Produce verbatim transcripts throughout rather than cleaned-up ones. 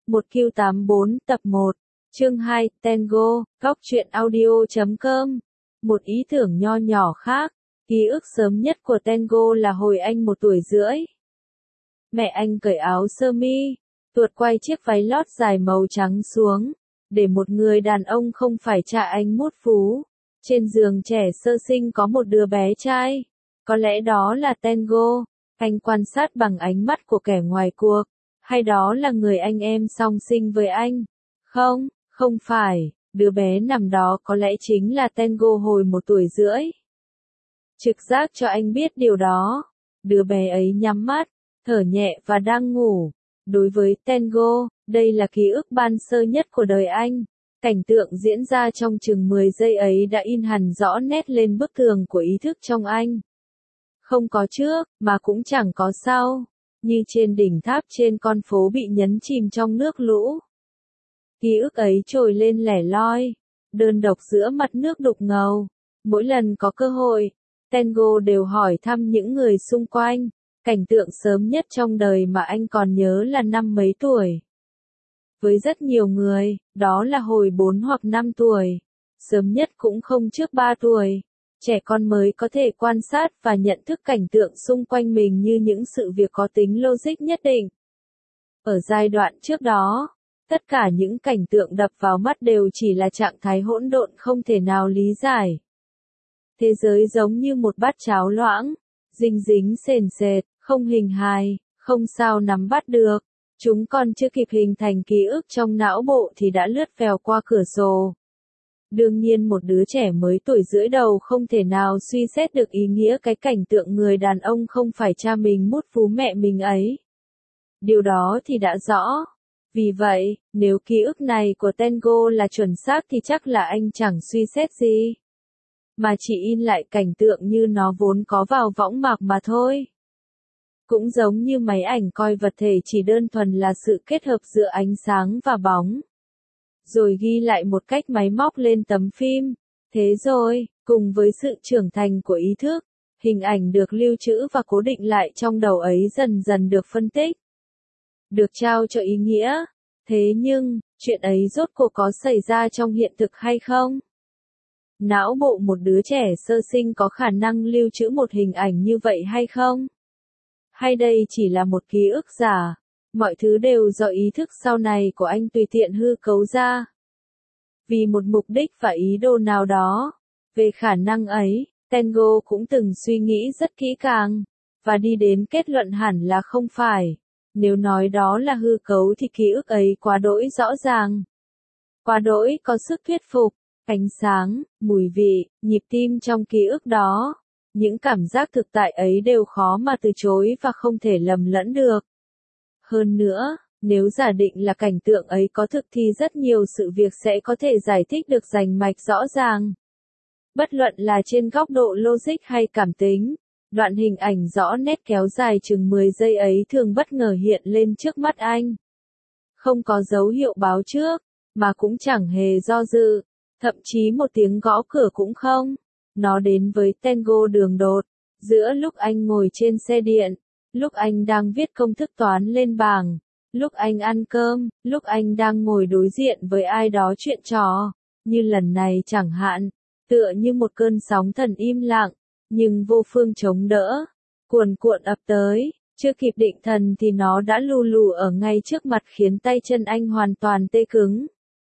một Q tám bốn tập một, chương hai, Tango, góc truyện audio chấm com. Một ý tưởng nho nhỏ khác, ký ức sớm nhất của Tango là hồi anh một tuổi rưỡi. Mẹ anh cởi áo sơ mi, tuột quay chiếc váy lót dài màu trắng xuống, để một người đàn ông không phải cha anh mút phú. Trên giường trẻ sơ sinh có một đứa bé trai, có lẽ đó là Tango. Anh quan sát bằng ánh mắt của kẻ ngoài cuộc, hay đó là người anh em song sinh với anh? Không, không phải, đứa bé nằm đó có lẽ chính là Tango hồi một tuổi rưỡi. Trực giác cho anh biết điều đó. Đứa bé ấy nhắm mắt, thở nhẹ và đang ngủ. Đối với Tango, đây là ký ức ban sơ nhất của đời anh. Cảnh tượng diễn ra trong chừng mười giây ấy đã in hằn rõ nét lên bức tường của ý thức trong anh. Không có trước, mà cũng chẳng có sau, như trên đỉnh tháp trên con phố bị nhấn chìm trong nước lũ. Ký ức ấy trồi lên lẻ loi, đơn độc giữa mặt nước đục ngầu. Mỗi lần có cơ hội, Tango đều hỏi thăm những người xung quanh. Cảnh tượng sớm nhất trong đời mà anh còn nhớ là năm mấy tuổi. Với rất nhiều người, đó là hồi bốn hoặc năm tuổi. Sớm nhất cũng không trước ba tuổi. Trẻ con mới có thể quan sát và nhận thức cảnh tượng xung quanh mình như những sự việc có tính logic nhất định. Ở giai đoạn trước đó, tất cả những cảnh tượng đập vào mắt đều chỉ là trạng thái hỗn độn không thể nào lý giải. Thế giới giống như một bát cháo loãng, dính dính sền sệt, không hình hài, không sao nắm bắt được. Chúng còn chưa kịp hình thành ký ức trong não bộ thì đã lướt vèo qua cửa sổ. Đương nhiên một đứa trẻ mới tuổi rưỡi đầu không thể nào suy xét được ý nghĩa cái cảnh tượng người đàn ông không phải cha mình mút phú mẹ mình ấy. Điều đó thì đã rõ. Vì vậy, nếu ký ức này của Tango là chuẩn xác thì chắc là anh chẳng suy xét gì, mà chỉ in lại cảnh tượng như nó vốn có vào võng mạc mà thôi. Cũng giống như máy ảnh coi vật thể chỉ đơn thuần là sự kết hợp giữa ánh sáng và bóng, rồi ghi lại một cách máy móc lên tấm phim. Thế rồi, cùng với sự trưởng thành của ý thức, hình ảnh được lưu trữ và cố định lại trong đầu ấy dần dần được phân tích, được trao cho ý nghĩa. Thế nhưng, chuyện ấy rốt cuộc có xảy ra trong hiện thực hay không? Não bộ một đứa trẻ sơ sinh có khả năng lưu trữ một hình ảnh như vậy hay không? Hay đây chỉ là một ký ức giả? Mọi thứ đều do ý thức sau này của anh tùy tiện hư cấu ra. Vì một mục đích và ý đồ nào đó. Về khả năng ấy, Tango cũng từng suy nghĩ rất kỹ càng, và đi đến kết luận hẳn là không phải. Nếu nói đó là hư cấu thì ký ức ấy quá đỗi rõ ràng, quá đỗi có sức thuyết phục. Ánh sáng, mùi vị, nhịp tim trong ký ức đó, những cảm giác thực tại ấy đều khó mà từ chối và không thể lầm lẫn được. Hơn nữa, nếu giả định là cảnh tượng ấy có thực thì rất nhiều sự việc sẽ có thể giải thích được rành mạch rõ ràng. Bất luận là trên góc độ logic hay cảm tính, đoạn hình ảnh rõ nét kéo dài chừng mười giây ấy thường bất ngờ hiện lên trước mắt anh. Không có dấu hiệu báo trước, mà cũng chẳng hề do dự, thậm chí một tiếng gõ cửa cũng không. Nó đến với Tango đường đột, giữa lúc anh ngồi trên xe điện, lúc anh đang viết công thức toán lên bảng, lúc anh ăn cơm, lúc anh đang ngồi đối diện với ai đó chuyện trò. Như lần này chẳng hạn, tựa như một cơn sóng thần im lặng, nhưng vô phương chống đỡ, cuồn cuộn ập tới, chưa kịp định thần thì nó đã lù lù ở ngay trước mặt khiến tay chân anh hoàn toàn tê cứng.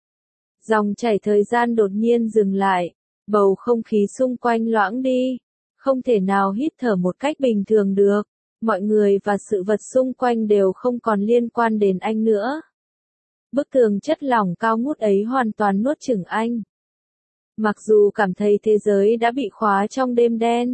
Dòng chảy thời gian đột nhiên dừng lại, bầu không khí xung quanh loãng đi, không thể nào hít thở một cách bình thường được, mọi người và sự vật xung quanh đều không còn liên quan đến anh nữa. Bức tường chất lỏng cao ngút ấy hoàn toàn nuốt chửng anh. Mặc dù cảm thấy thế giới đã bị khóa trong đêm đen,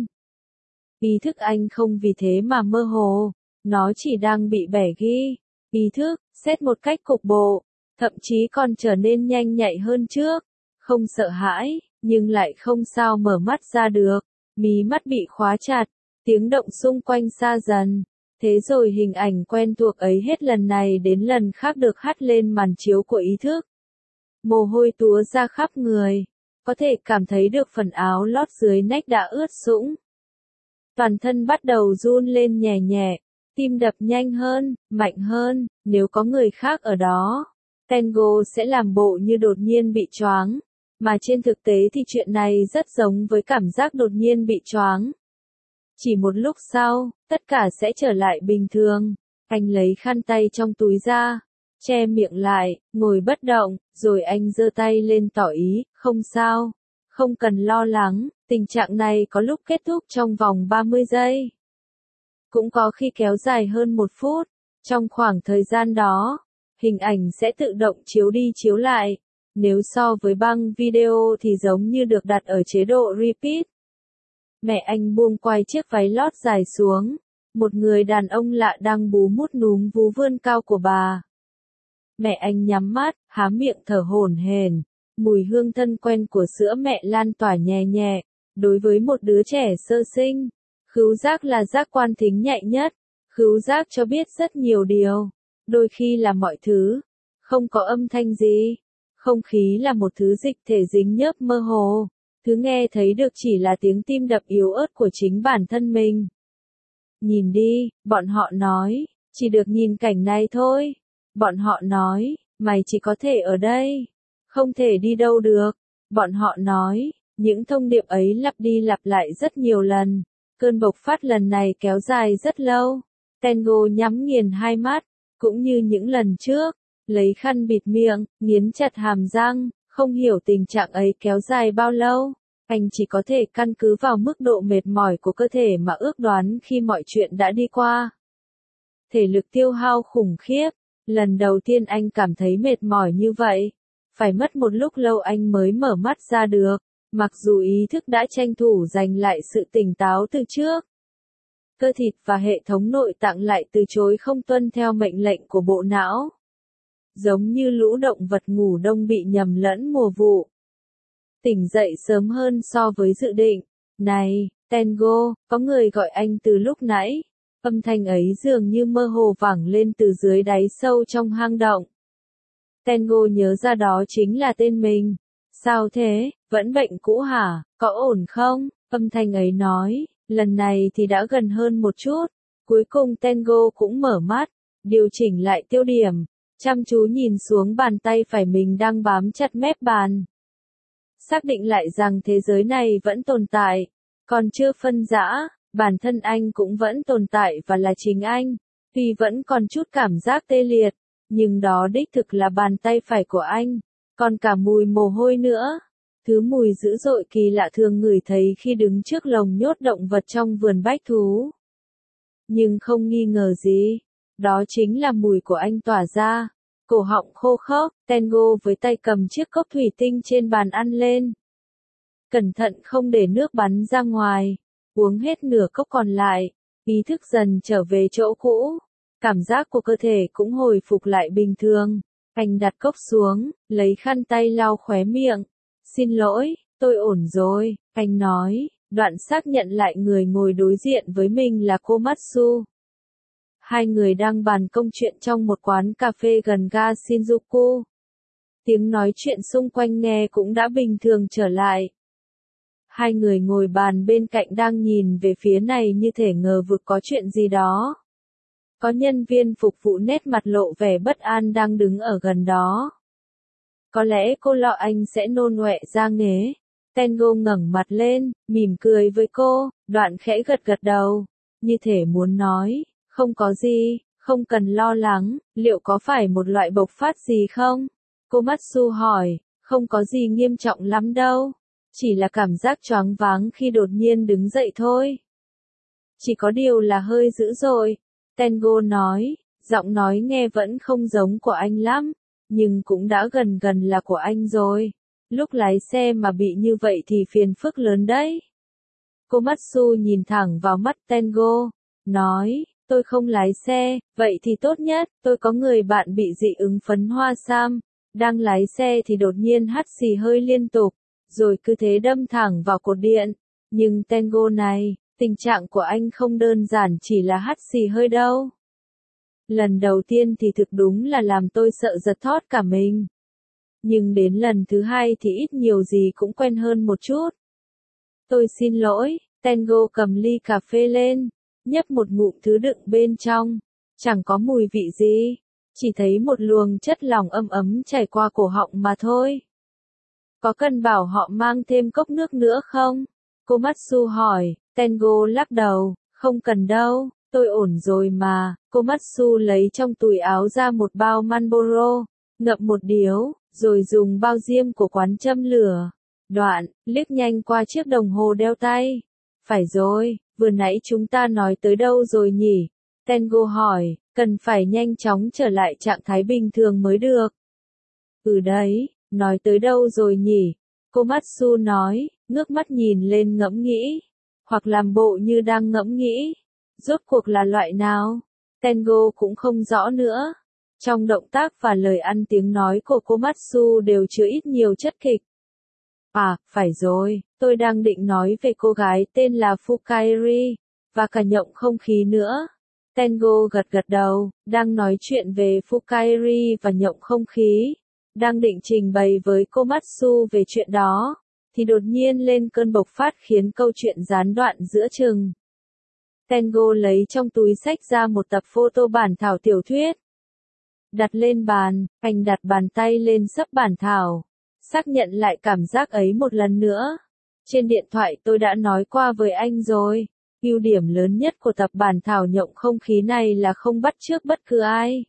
ý thức anh không vì thế mà mơ hồ, nó chỉ đang bị bẻ ghi. Ý thức, xét một cách cục bộ, thậm chí còn trở nên nhanh nhạy hơn trước, không sợ hãi, nhưng lại không sao mở mắt ra được, mí mắt bị khóa chặt, tiếng động xung quanh xa dần. Thế rồi hình ảnh quen thuộc ấy hết lần này đến lần khác được hắt lên màn chiếu của ý thức. Mồ hôi túa ra khắp người, có thể cảm thấy được phần áo lót dưới nách đã ướt sũng. Toàn thân bắt đầu run lên nhẹ nhẹ, tim đập nhanh hơn, mạnh hơn, nếu có người khác ở đó, Tango sẽ làm bộ như đột nhiên bị choáng, mà trên thực tế thì chuyện này rất giống với cảm giác đột nhiên bị choáng. Chỉ một lúc sau, tất cả sẽ trở lại bình thường. Anh lấy khăn tay trong túi ra, che miệng lại, ngồi bất động, rồi anh giơ tay lên tỏ ý, không sao, không cần lo lắng, tình trạng này có lúc kết thúc trong vòng ba mươi giây. Cũng có khi kéo dài hơn một phút. Trong khoảng thời gian đó, hình ảnh sẽ tự động chiếu đi chiếu lại. Nếu so với băng video thì giống như được đặt ở chế độ repeat. Mẹ anh buông quai chiếc váy lót dài xuống. Một người đàn ông lạ đang bú mút núm vú vươn cao của bà. Mẹ anh nhắm mắt, há miệng thở hổn hển. Mùi hương thân quen của sữa mẹ lan tỏa nhẹ nhẹ. Đối với một đứa trẻ sơ sinh, khứu giác là giác quan thính nhạy nhất. Khứu giác cho biết rất nhiều điều. Đôi khi là mọi thứ. Không có âm thanh gì. Không khí là một thứ dịch thể dính nhớp mơ hồ. Thứ nghe thấy được chỉ là tiếng tim đập yếu ớt của chính bản thân mình. Nhìn đi, bọn họ nói, chỉ được nhìn cảnh này thôi. Bọn họ nói, mày chỉ có thể ở đây, không thể đi đâu được. Bọn họ nói, những thông điệp ấy lặp đi lặp lại rất nhiều lần. Cơn bộc phát lần này kéo dài rất lâu. Tango nhắm nghiền hai mắt, cũng như những lần trước, lấy khăn bịt miệng, nghiến chặt hàm răng, không hiểu tình trạng ấy kéo dài bao lâu. Anh chỉ có thể căn cứ vào mức độ mệt mỏi của cơ thể mà ước đoán khi mọi chuyện đã đi qua. Thể lực tiêu hao khủng khiếp, lần đầu tiên anh cảm thấy mệt mỏi như vậy. Phải mất một lúc lâu anh mới mở mắt ra được, mặc dù ý thức đã tranh thủ giành lại sự tỉnh táo từ trước. Cơ thịt và hệ thống nội tạng lại từ chối không tuân theo mệnh lệnh của bộ não. Giống như lũ động vật ngủ đông bị nhầm lẫn mùa vụ. Tỉnh dậy sớm hơn so với dự định. Này, Tango, có người gọi anh từ lúc nãy. Âm thanh ấy dường như mơ hồ vẳng lên từ dưới đáy sâu trong hang động. Tango nhớ ra đó chính là tên mình. Sao thế, vẫn bệnh cũ hả, có ổn không? Âm thanh ấy nói, lần này thì đã gần hơn một chút. Cuối cùng Tango cũng mở mắt, điều chỉnh lại tiêu điểm, chăm chú nhìn xuống bàn tay phải mình đang bám chặt mép bàn. Xác định lại rằng thế giới này vẫn tồn tại, còn chưa phân rã, bản thân anh cũng vẫn tồn tại và là chính anh. Tuy vẫn còn chút cảm giác tê liệt, nhưng đó đích thực là bàn tay phải của anh, còn cả mùi mồ hôi nữa. Thứ mùi dữ dội kỳ lạ thường ngửi thấy khi đứng trước lồng nhốt động vật trong vườn bách thú. Nhưng không nghi ngờ gì, đó chính là mùi của anh tỏa ra. Cổ họng khô khốc, Tango với tay cầm chiếc cốc thủy tinh trên bàn ăn lên. Cẩn thận không để nước bắn ra ngoài, uống hết nửa cốc còn lại, ý thức dần trở về chỗ cũ. Cảm giác của cơ thể cũng hồi phục lại bình thường. Anh đặt cốc xuống, lấy khăn tay lau khóe miệng. Xin lỗi, tôi ổn rồi, anh nói, đoạn xác nhận lại người ngồi đối diện với mình là Komatsu. Hai người đang bàn công chuyện trong một quán cà phê gần ga Shinjuku. Tiếng nói chuyện xung quanh nghe cũng đã bình thường trở lại. Hai người ngồi bàn bên cạnh đang nhìn về phía này như thể ngờ vực có chuyện gì đó. Có nhân viên phục vụ nét mặt lộ vẻ bất an đang đứng ở gần đó. Có lẽ cô lo anh sẽ nôn ọe ra nghế. Tango ngẩng mặt lên, mỉm cười với cô, đoạn khẽ gật gật đầu, như thể muốn nói, không có gì, không cần lo lắng, liệu có phải một loại bộc phát gì không? Komatsu hỏi, không có gì nghiêm trọng lắm đâu, chỉ là cảm giác choáng váng khi đột nhiên đứng dậy thôi. Chỉ có điều là hơi dữ dội, Tango nói, giọng nói nghe vẫn không giống của anh lắm, nhưng cũng đã gần gần là của anh rồi. Lúc lái xe mà bị như vậy thì phiền phức lớn đấy. Komatsu nhìn thẳng vào mắt Tango, nói, tôi không lái xe, vậy thì tốt nhất, tôi có người bạn bị dị ứng phấn hoa sam, đang lái xe thì đột nhiên hắt xì hơi liên tục, rồi cứ thế đâm thẳng vào cột điện. Nhưng Tango này, tình trạng của anh không đơn giản chỉ là hắt xì hơi đâu. Lần đầu tiên thì thực đúng là làm tôi sợ giật thót cả mình. Nhưng đến lần thứ hai thì ít nhiều gì cũng quen hơn một chút. Tôi xin lỗi, Tango cầm ly cà phê lên, nhấp một ngụm thứ đựng bên trong. Chẳng có mùi vị gì, chỉ thấy một luồng chất lỏng ấm ấm chảy qua cổ họng mà thôi. Có cần bảo họ mang thêm cốc nước nữa không? Komatsu hỏi. Tengo lắc đầu, không cần đâu, tôi ổn rồi mà. Komatsu lấy trong túi áo ra một bao Marlboro, ngậm một điếu, rồi dùng bao diêm của quán châm lửa. Đoạn, liếc nhanh qua chiếc đồng hồ đeo tay. Phải rồi, vừa nãy chúng ta nói tới đâu rồi nhỉ? Tengo hỏi, cần phải nhanh chóng trở lại trạng thái bình thường mới được. Ừ đấy, nói tới đâu rồi nhỉ? Komatsu nói, ngước mắt nhìn lên ngẫm nghĩ. Hoặc làm bộ như đang ngẫm nghĩ. Rốt cuộc là loại nào? Tengo cũng không rõ nữa. Trong động tác và lời ăn tiếng nói của Komatsu đều chứa ít nhiều chất kịch. À, phải rồi, tôi đang định nói về cô gái tên là Fukairi, và cả nhộng không khí nữa. Tengo gật gật đầu, đang nói chuyện về Fukairi và nhộng không khí. Đang định trình bày với Komatsu về chuyện đó, thì đột nhiên lên cơn bộc phát khiến câu chuyện gián đoạn giữa chừng. Tengo lấy trong túi xách ra một tập photo bản thảo tiểu thuyết. Đặt lên bàn, anh đặt bàn tay lên xấp bản thảo. Xác nhận lại cảm giác ấy một lần nữa. Trên điện thoại tôi đã nói qua với anh rồi. Ưu điểm lớn nhất của tập bản thảo nhộng không khí này là không bắt chước bất cứ ai.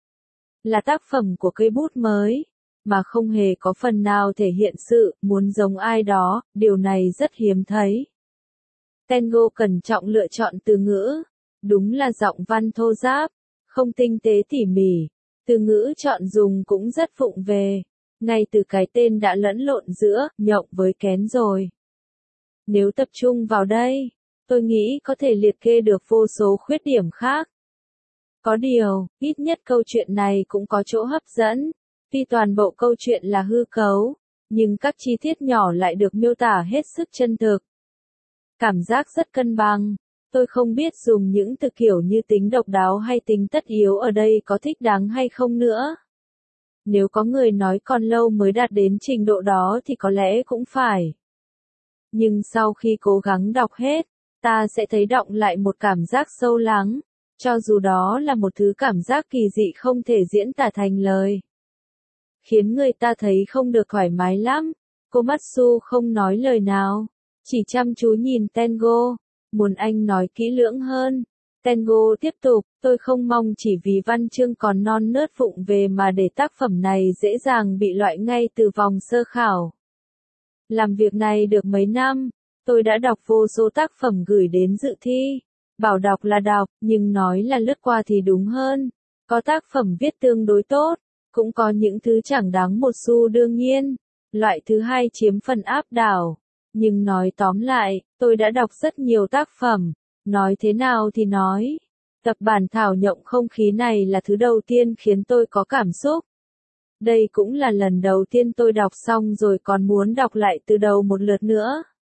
Là tác phẩm của cây bút mới, mà không hề có phần nào thể hiện sự muốn giống ai đó, điều này rất hiếm thấy. Tengo cẩn trọng lựa chọn từ ngữ. Đúng là giọng văn thô ráp, không tinh tế tỉ mỉ. Từ ngữ chọn dùng cũng rất vụng về. Ngay từ cái tên đã lẫn lộn giữa nhộng với kén rồi. Nếu tập trung vào đây, tôi nghĩ có thể liệt kê được vô số khuyết điểm khác. Có điều, ít nhất câu chuyện này cũng có chỗ hấp dẫn. Tuy toàn bộ câu chuyện là hư cấu, nhưng các chi tiết nhỏ lại được miêu tả hết sức chân thực. Cảm giác rất cân bằng. Tôi không biết dùng những từ kiểu như tính độc đáo hay tính tất yếu ở đây có thích đáng hay không nữa. Nếu có người nói còn lâu mới đạt đến trình độ đó thì có lẽ cũng phải. Nhưng sau khi cố gắng đọc hết, ta sẽ thấy đọng lại một cảm giác sâu lắng, cho dù đó là một thứ cảm giác kỳ dị không thể diễn tả thành lời. Khiến người ta thấy không được thoải mái lắm. Komatsu không nói lời nào, chỉ chăm chú nhìn Tengo, muốn anh nói kỹ lưỡng hơn. Tengo tiếp tục, tôi không mong chỉ vì văn chương còn non nớt vụng về mà để tác phẩm này dễ dàng bị loại ngay từ vòng sơ khảo. Làm việc này được mấy năm, tôi đã đọc vô số tác phẩm gửi đến dự thi. Bảo đọc là đọc, nhưng nói là lướt qua thì đúng hơn. Có tác phẩm viết tương đối tốt, cũng có những thứ chẳng đáng một xu đương nhiên. Loại thứ hai chiếm phần áp đảo. Nhưng nói tóm lại, tôi đã đọc rất nhiều tác phẩm. Nói thế nào thì nói. Tập bản thảo nhộng không khí này là thứ đầu tiên khiến tôi có cảm xúc. Đây cũng là lần đầu tiên tôi đọc xong rồi còn muốn đọc lại từ đầu một lượt nữa.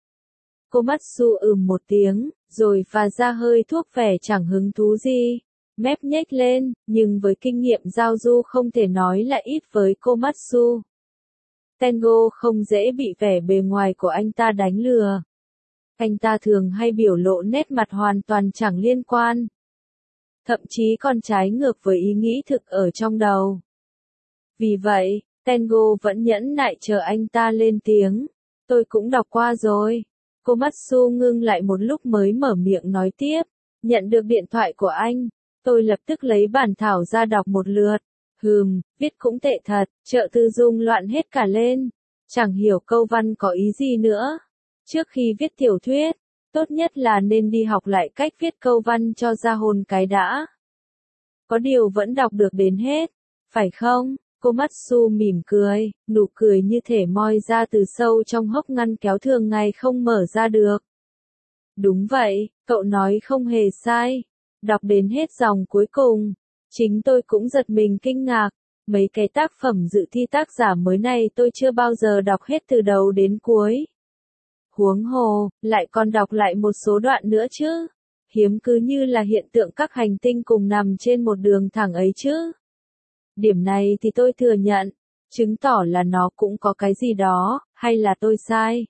Komatsu ừm một tiếng, rồi phà ra hơi thuốc vẻ chẳng hứng thú gì. Mép nhếch lên, nhưng với kinh nghiệm giao du không thể nói là ít với Komatsu. Tengo không dễ bị vẻ bề ngoài của anh ta đánh lừa. Anh ta thường hay biểu lộ nét mặt hoàn toàn chẳng liên quan. Thậm chí còn trái ngược với ý nghĩ thực ở trong đầu. Vì vậy, Tengo vẫn nhẫn nại chờ anh ta lên tiếng. Tôi cũng đọc qua rồi. Komatsu ngưng lại một lúc mới mở miệng nói tiếp. Nhận được điện thoại của anh, tôi lập tức lấy bản thảo ra đọc một lượt. Hừm, viết cũng tệ thật, trợ tư dung loạn hết cả lên. Chẳng hiểu câu văn có ý gì nữa. Trước khi viết tiểu thuyết, tốt nhất là nên đi học lại cách viết câu văn cho ra hồn cái đã. Có điều vẫn đọc được đến hết, phải không? Komatsu mỉm cười, nụ cười như thể moi ra từ sâu trong hốc ngăn kéo thường ngày không mở ra được. Đúng vậy, cậu nói không hề sai. Đọc đến hết dòng cuối cùng, chính tôi cũng giật mình kinh ngạc. Mấy cái tác phẩm dự thi tác giả mới này tôi chưa bao giờ đọc hết từ đầu đến cuối. Huống hồ, lại còn đọc lại một số đoạn nữa chứ. Hiếm cứ như là hiện tượng các hành tinh cùng nằm trên một đường thẳng ấy chứ. Điểm này thì tôi thừa nhận, chứng tỏ là nó cũng có cái gì đó, hay là tôi sai.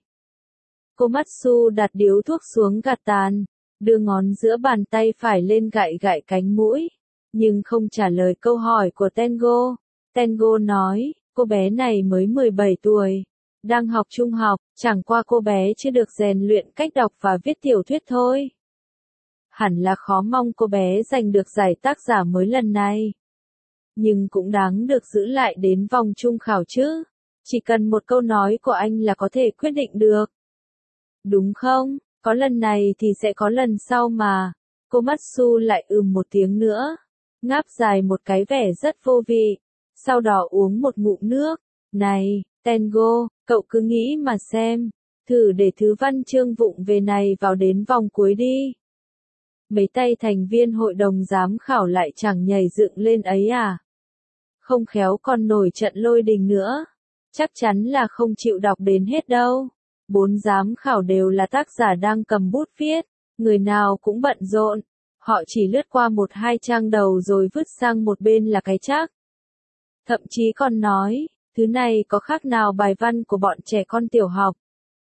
Komatsu đặt điếu thuốc xuống gạt tàn, đưa ngón giữa bàn tay phải lên gãi gãi cánh mũi. nhưng không trả lời câu hỏi của Tengo. Tengo nói, cô bé này mới mười bảy tuổi, đang học trung học, chẳng qua cô bé chưa được rèn luyện cách đọc và viết tiểu thuyết thôi. Hẳn là khó mong cô bé giành được giải tác giả mới lần này. Nhưng cũng đáng được giữ lại đến vòng chung khảo chứ. Chỉ cần một câu nói của anh là có thể quyết định được. Đúng không? Có lần này thì sẽ có lần sau mà. Komatsu lại ừm một tiếng nữa. Ngáp dài một cái vẻ rất vô vị. Sau đó uống một ngụm nước. Này, Tengo, cậu cứ nghĩ mà xem. Thử để thứ văn chương vụng về này vào đến vòng cuối đi. Mấy tay thành viên hội đồng giám khảo lại chẳng nhảy dựng lên ấy à? Không khéo còn nổi trận lôi đình nữa. Chắc chắn là không chịu đọc đến hết đâu. Bốn giám khảo đều là tác giả đang cầm bút viết. Người nào cũng bận rộn. Họ chỉ lướt qua một hai trang đầu rồi vứt sang một bên là cái chắc. Thậm chí còn nói, thứ này có khác nào bài văn của bọn trẻ con tiểu học.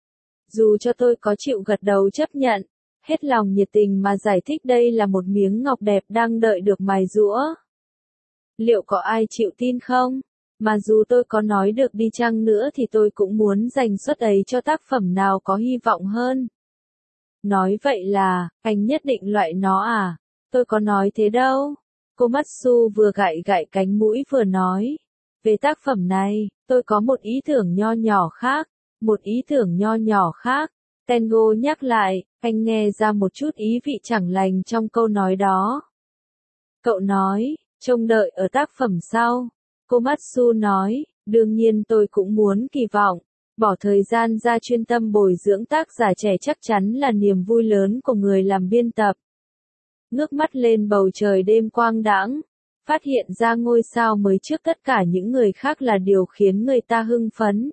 Dù cho tôi có chịu gật đầu chấp nhận, hết lòng nhiệt tình mà giải thích đây là một miếng ngọc đẹp đang đợi được mài giũa. Liệu có ai chịu tin không? Mà dù tôi có nói được đi chăng nữa thì tôi cũng muốn dành suất ấy cho tác phẩm nào có hy vọng hơn. Nói vậy là, anh nhất định loại nó à? Tôi có nói thế đâu. Komatsu vừa gãi gãi cánh mũi vừa nói. Về tác phẩm này, tôi có một ý tưởng nho nhỏ khác. Một ý tưởng nho nhỏ khác. Tengo nhắc lại, anh nghe ra một chút ý vị chẳng lành trong câu nói đó. Cậu nói, trông đợi ở tác phẩm sau. Komatsu nói, đương nhiên tôi cũng muốn kỳ vọng. Bỏ thời gian ra chuyên tâm bồi dưỡng tác giả trẻ chắc chắn là niềm vui lớn của người làm biên tập. Ngước mắt lên bầu trời đêm quang đãng, phát hiện ra ngôi sao mới trước tất cả những người khác là điều khiến người ta hưng phấn.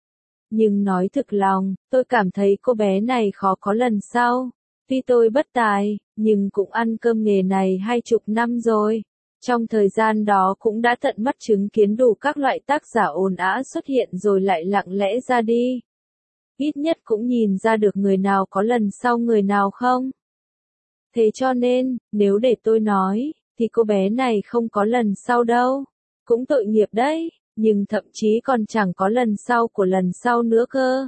Nhưng nói thực lòng, tôi cảm thấy cô bé này khó có lần sau. Tuy tôi bất tài, nhưng cũng ăn cơm nghề này hai chục năm rồi. Trong thời gian đó cũng đã tận mắt chứng kiến đủ các loại tác giả ồn ào xuất hiện rồi lại lặng lẽ ra đi. Ít nhất cũng nhìn ra được người nào có lần sau người nào không. Thế cho nên, nếu để tôi nói, thì cô bé này không có lần sau đâu. Cũng tội nghiệp đấy, nhưng thậm chí còn chẳng có lần sau của lần sau nữa cơ.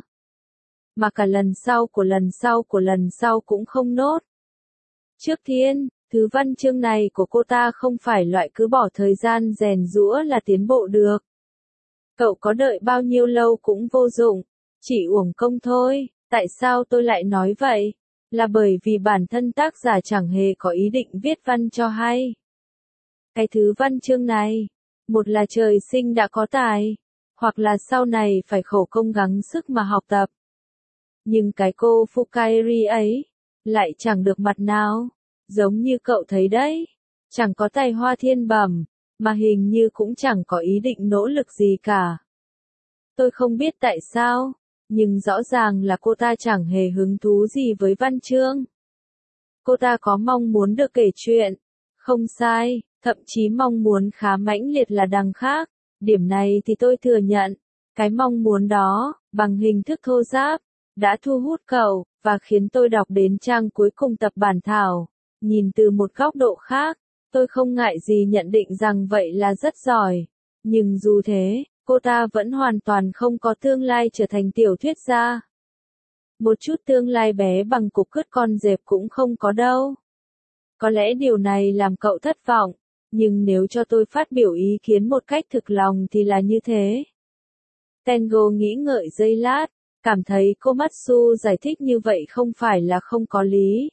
Mà cả lần sau của lần sau của lần sau cũng không nốt. Trước tiên, thứ văn chương này của cô ta không phải loại cứ bỏ thời gian rèn giũa là tiến bộ được. Cậu có đợi bao nhiêu lâu cũng vô dụng, chỉ uổng công thôi. Tại sao tôi lại nói vậy? Là bởi vì bản thân tác giả chẳng hề có ý định viết văn cho hay. Cái thứ văn chương này, một là trời sinh đã có tài, hoặc là sau này phải khổ công gắng sức mà học tập. Nhưng cái cô Fukairi ấy, lại chẳng được mặt nào, giống như cậu thấy đấy, chẳng có tài hoa thiên bẩm, mà hình như cũng chẳng có ý định nỗ lực gì cả. Tôi không biết tại sao, nhưng rõ ràng là cô ta chẳng hề hứng thú gì với văn chương. Cô ta có mong muốn được kể chuyện, không sai, thậm chí mong muốn khá mãnh liệt là đằng khác, điểm này thì tôi thừa nhận. Cái mong muốn đó, bằng hình thức thô ráp, đã thu hút cậu, và khiến tôi đọc đến trang cuối cùng tập bản thảo. Nhìn từ một góc độ khác, tôi không ngại gì nhận định rằng vậy là rất giỏi. Nhưng dù thế, cô ta vẫn hoàn toàn không có tương lai trở thành tiểu thuyết gia. Một chút tương lai bé bằng cục cứt con dẹp cũng không có đâu. Có lẽ điều này làm cậu thất vọng, nhưng nếu cho tôi phát biểu ý kiến một cách thực lòng thì là như thế. Tengo nghĩ ngợi giây lát, cảm thấy Komatsu giải thích như vậy không phải là không có lý.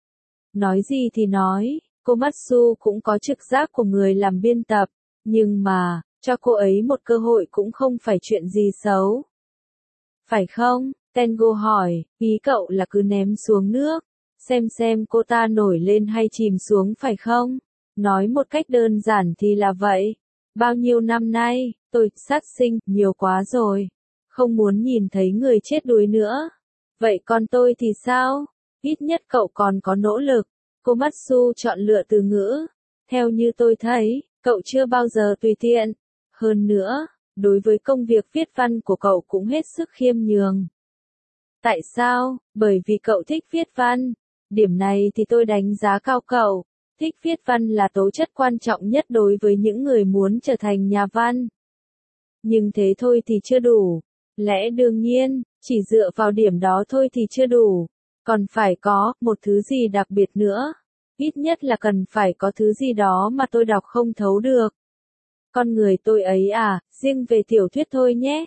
Nói gì thì nói, Komatsu cũng có trực giác của người làm biên tập, nhưng mà, cho cô ấy một cơ hội cũng không phải chuyện gì xấu. Phải không? Tengo hỏi, ý cậu là cứ ném xuống nước, xem xem cô ta nổi lên hay chìm xuống phải không? Nói một cách đơn giản thì là vậy. Bao nhiêu năm nay, tôi sát sinh nhiều quá rồi. Không muốn nhìn thấy người chết đuối nữa. Vậy còn tôi thì sao? Ít nhất cậu còn có nỗ lực. Komatsu chọn lựa từ ngữ. Theo như tôi thấy, cậu chưa bao giờ tùy tiện. Hơn nữa, đối với công việc viết văn của cậu cũng hết sức khiêm nhường. Tại sao? Bởi vì cậu thích viết văn. Điểm này thì tôi đánh giá cao cậu. Thích viết văn là tố chất quan trọng nhất đối với những người muốn trở thành nhà văn. Nhưng thế thôi thì chưa đủ. Lẽ đương nhiên, chỉ dựa vào điểm đó thôi thì chưa đủ. Còn phải có một thứ gì đặc biệt nữa. Ít nhất là cần phải có thứ gì đó mà tôi đọc không thấu được. Con người tôi ấy à, riêng về tiểu thuyết thôi nhé.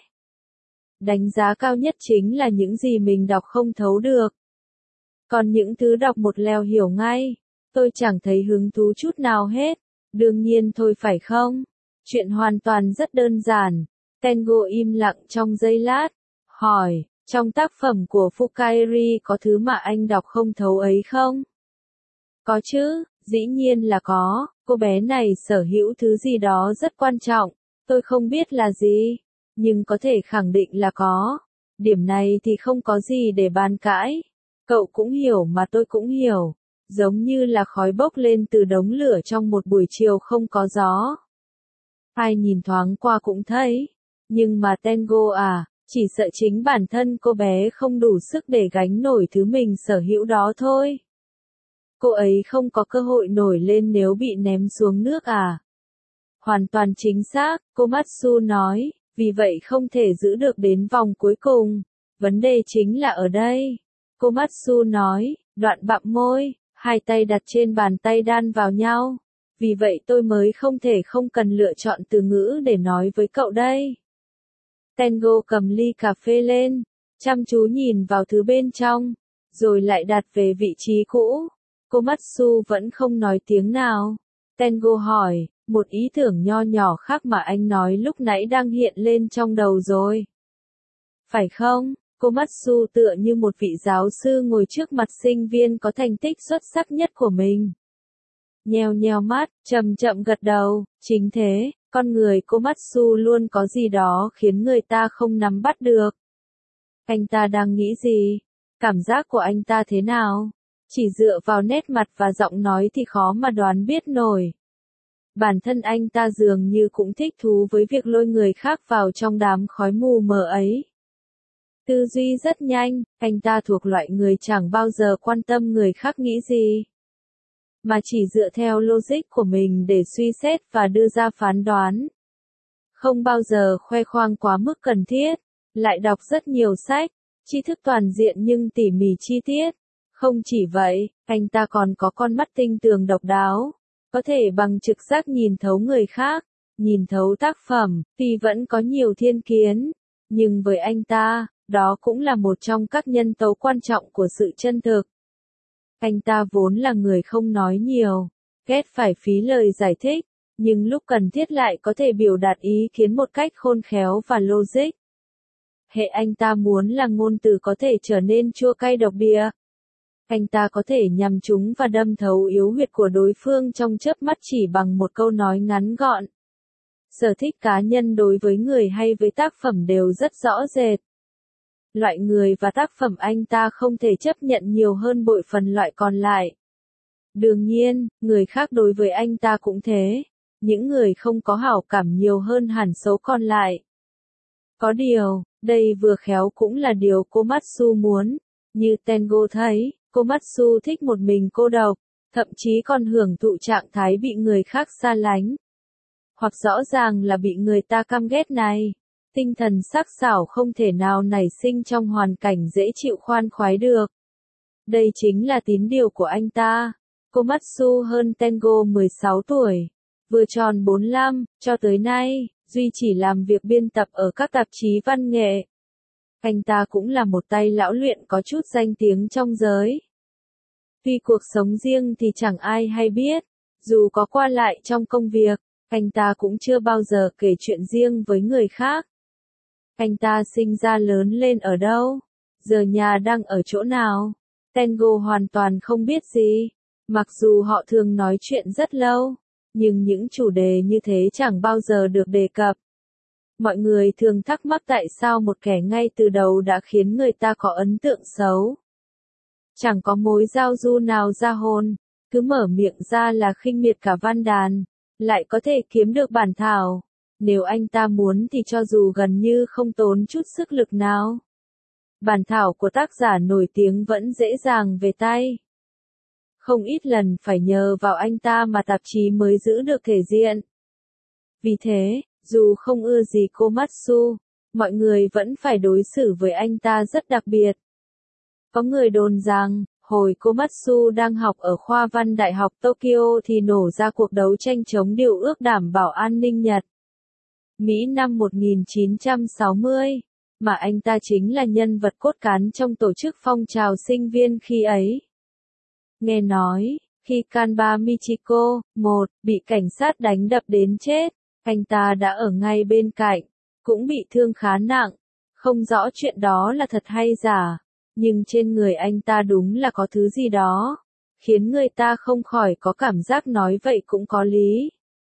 Đánh giá cao nhất chính là những gì mình đọc không thấu được. Còn những thứ đọc một lèo hiểu ngay, tôi chẳng thấy hứng thú chút nào hết. Đương nhiên thôi phải không? Chuyện hoàn toàn rất đơn giản. Tengo im lặng trong giây lát, hỏi, trong tác phẩm của Fukayuri có thứ mà anh đọc không thấu ấy không? Có chứ, dĩ nhiên là có, cô bé này sở hữu thứ gì đó rất quan trọng, tôi không biết là gì, nhưng có thể khẳng định là có. Điểm này thì không có gì để bàn cãi. Cậu cũng hiểu mà tôi cũng hiểu, giống như là khói bốc lên từ đống lửa trong một buổi chiều không có gió. Ai nhìn thoáng qua cũng thấy. Nhưng mà Tengo à, chỉ sợ chính bản thân cô bé không đủ sức để gánh nổi thứ mình sở hữu đó thôi. Cô ấy không có cơ hội nổi lên nếu bị ném xuống nước à? Hoàn toàn chính xác, Komatsu nói, vì vậy không thể giữ được đến vòng cuối cùng. Vấn đề chính là ở đây. Komatsu nói, đoạn bặm môi, hai tay đặt trên bàn tay đan vào nhau. Vì vậy tôi mới không thể không cần lựa chọn từ ngữ để nói với cậu đây. Tengo cầm ly cà phê lên, chăm chú nhìn vào thứ bên trong, rồi lại đặt về vị trí cũ. Komatsu vẫn không nói tiếng nào. Tengo hỏi, một ý tưởng nho nhỏ khác mà anh nói lúc nãy đang hiện lên trong đầu rồi. Phải không? Komatsu tựa như một vị giáo sư ngồi trước mặt sinh viên có thành tích xuất sắc nhất của mình. Nheo nheo mắt, chậm chậm gật đầu, chính thế, con người Komatsu luôn có gì đó khiến người ta không nắm bắt được. Anh ta đang nghĩ gì? Cảm giác của anh ta thế nào? Chỉ dựa vào nét mặt và giọng nói thì khó mà đoán biết nổi. Bản thân anh ta dường như cũng thích thú với việc lôi người khác vào trong đám khói mù mờ ấy. Tư duy rất nhanh, anh ta thuộc loại người chẳng bao giờ quan tâm người khác nghĩ gì, mà chỉ dựa theo logic của mình để suy xét và đưa ra phán đoán. Không bao giờ khoe khoang quá mức cần thiết, lại đọc rất nhiều sách, tri thức toàn diện nhưng tỉ mỉ chi tiết. Không chỉ vậy, anh ta còn có con mắt tinh tường độc đáo, có thể bằng trực giác nhìn thấu người khác, nhìn thấu tác phẩm, tuy vẫn có nhiều thiên kiến, nhưng với anh ta, đó cũng là một trong các nhân tố quan trọng của sự chân thực. Anh ta vốn là người không nói nhiều, ghét phải phí lời giải thích, nhưng lúc cần thiết lại có thể biểu đạt ý kiến một cách khôn khéo và logic. Hệ anh ta muốn là ngôn từ có thể trở nên chua cay độc địa. Anh ta có thể nhằm trúng và đâm thấu yếu huyệt của đối phương trong chớp mắt chỉ bằng một câu nói ngắn gọn. Sở thích cá nhân đối với người hay với tác phẩm đều rất rõ rệt. Loại người và tác phẩm anh ta không thể chấp nhận nhiều hơn bội phần loại còn lại. Đương nhiên, người khác đối với anh ta cũng thế. Những người không có hảo cảm nhiều hơn hẳn số còn lại. Có điều, đây vừa khéo cũng là điều Komatsu muốn. Như Tengo thấy, Komatsu thích một mình cô độc, thậm chí còn hưởng thụ trạng thái bị người khác xa lánh. Hoặc rõ ràng là bị người ta căm ghét này. Tinh thần sắc sảo không thể nào nảy sinh trong hoàn cảnh dễ chịu khoan khoái được. Đây chính là tín điều của anh ta. Komatsu hơn Tengo mười sáu tuổi, vừa tròn bốn mươi lăm, cho tới nay, duy chỉ làm việc biên tập ở các tạp chí văn nghệ. Anh ta cũng là một tay lão luyện có chút danh tiếng trong giới. Tuy cuộc sống riêng thì chẳng ai hay biết, dù có qua lại trong công việc, anh ta cũng chưa bao giờ kể chuyện riêng với người khác. Anh ta sinh ra lớn lên ở đâu? Giờ nhà đang ở chỗ nào? Tengo hoàn toàn không biết gì. Mặc dù họ thường nói chuyện rất lâu, nhưng những chủ đề như thế chẳng bao giờ được đề cập. Mọi người thường thắc mắc tại sao một kẻ ngay từ đầu đã khiến người ta có ấn tượng xấu. Chẳng có mối giao du nào ra hồn, cứ mở miệng ra là khinh miệt cả văn đàn, lại có thể kiếm được bản thảo. Nếu anh ta muốn thì cho dù gần như không tốn chút sức lực nào, bản thảo của tác giả nổi tiếng vẫn dễ dàng về tay. Không ít lần phải nhờ vào anh ta mà tạp chí mới giữ được thể diện. Vì thế, dù không ưa gì Komatsu, mọi người vẫn phải đối xử với anh ta rất đặc biệt. Có người đồn rằng, hồi Komatsu đang học ở khoa văn Đại học Tokyo thì nổ ra cuộc đấu tranh chống điều ước đảm bảo an ninh Nhật Mỹ năm một nghìn chín trăm sáu mươi, mà anh ta chính là nhân vật cốt cán trong tổ chức phong trào sinh viên khi ấy. Nghe nói, khi Kanba Michiko, một, bị cảnh sát đánh đập đến chết, anh ta đã ở ngay bên cạnh, cũng bị thương khá nặng. Không rõ chuyện đó là thật hay giả, nhưng trên người anh ta đúng là có thứ gì đó, khiến người ta không khỏi có cảm giác nói vậy cũng có lý.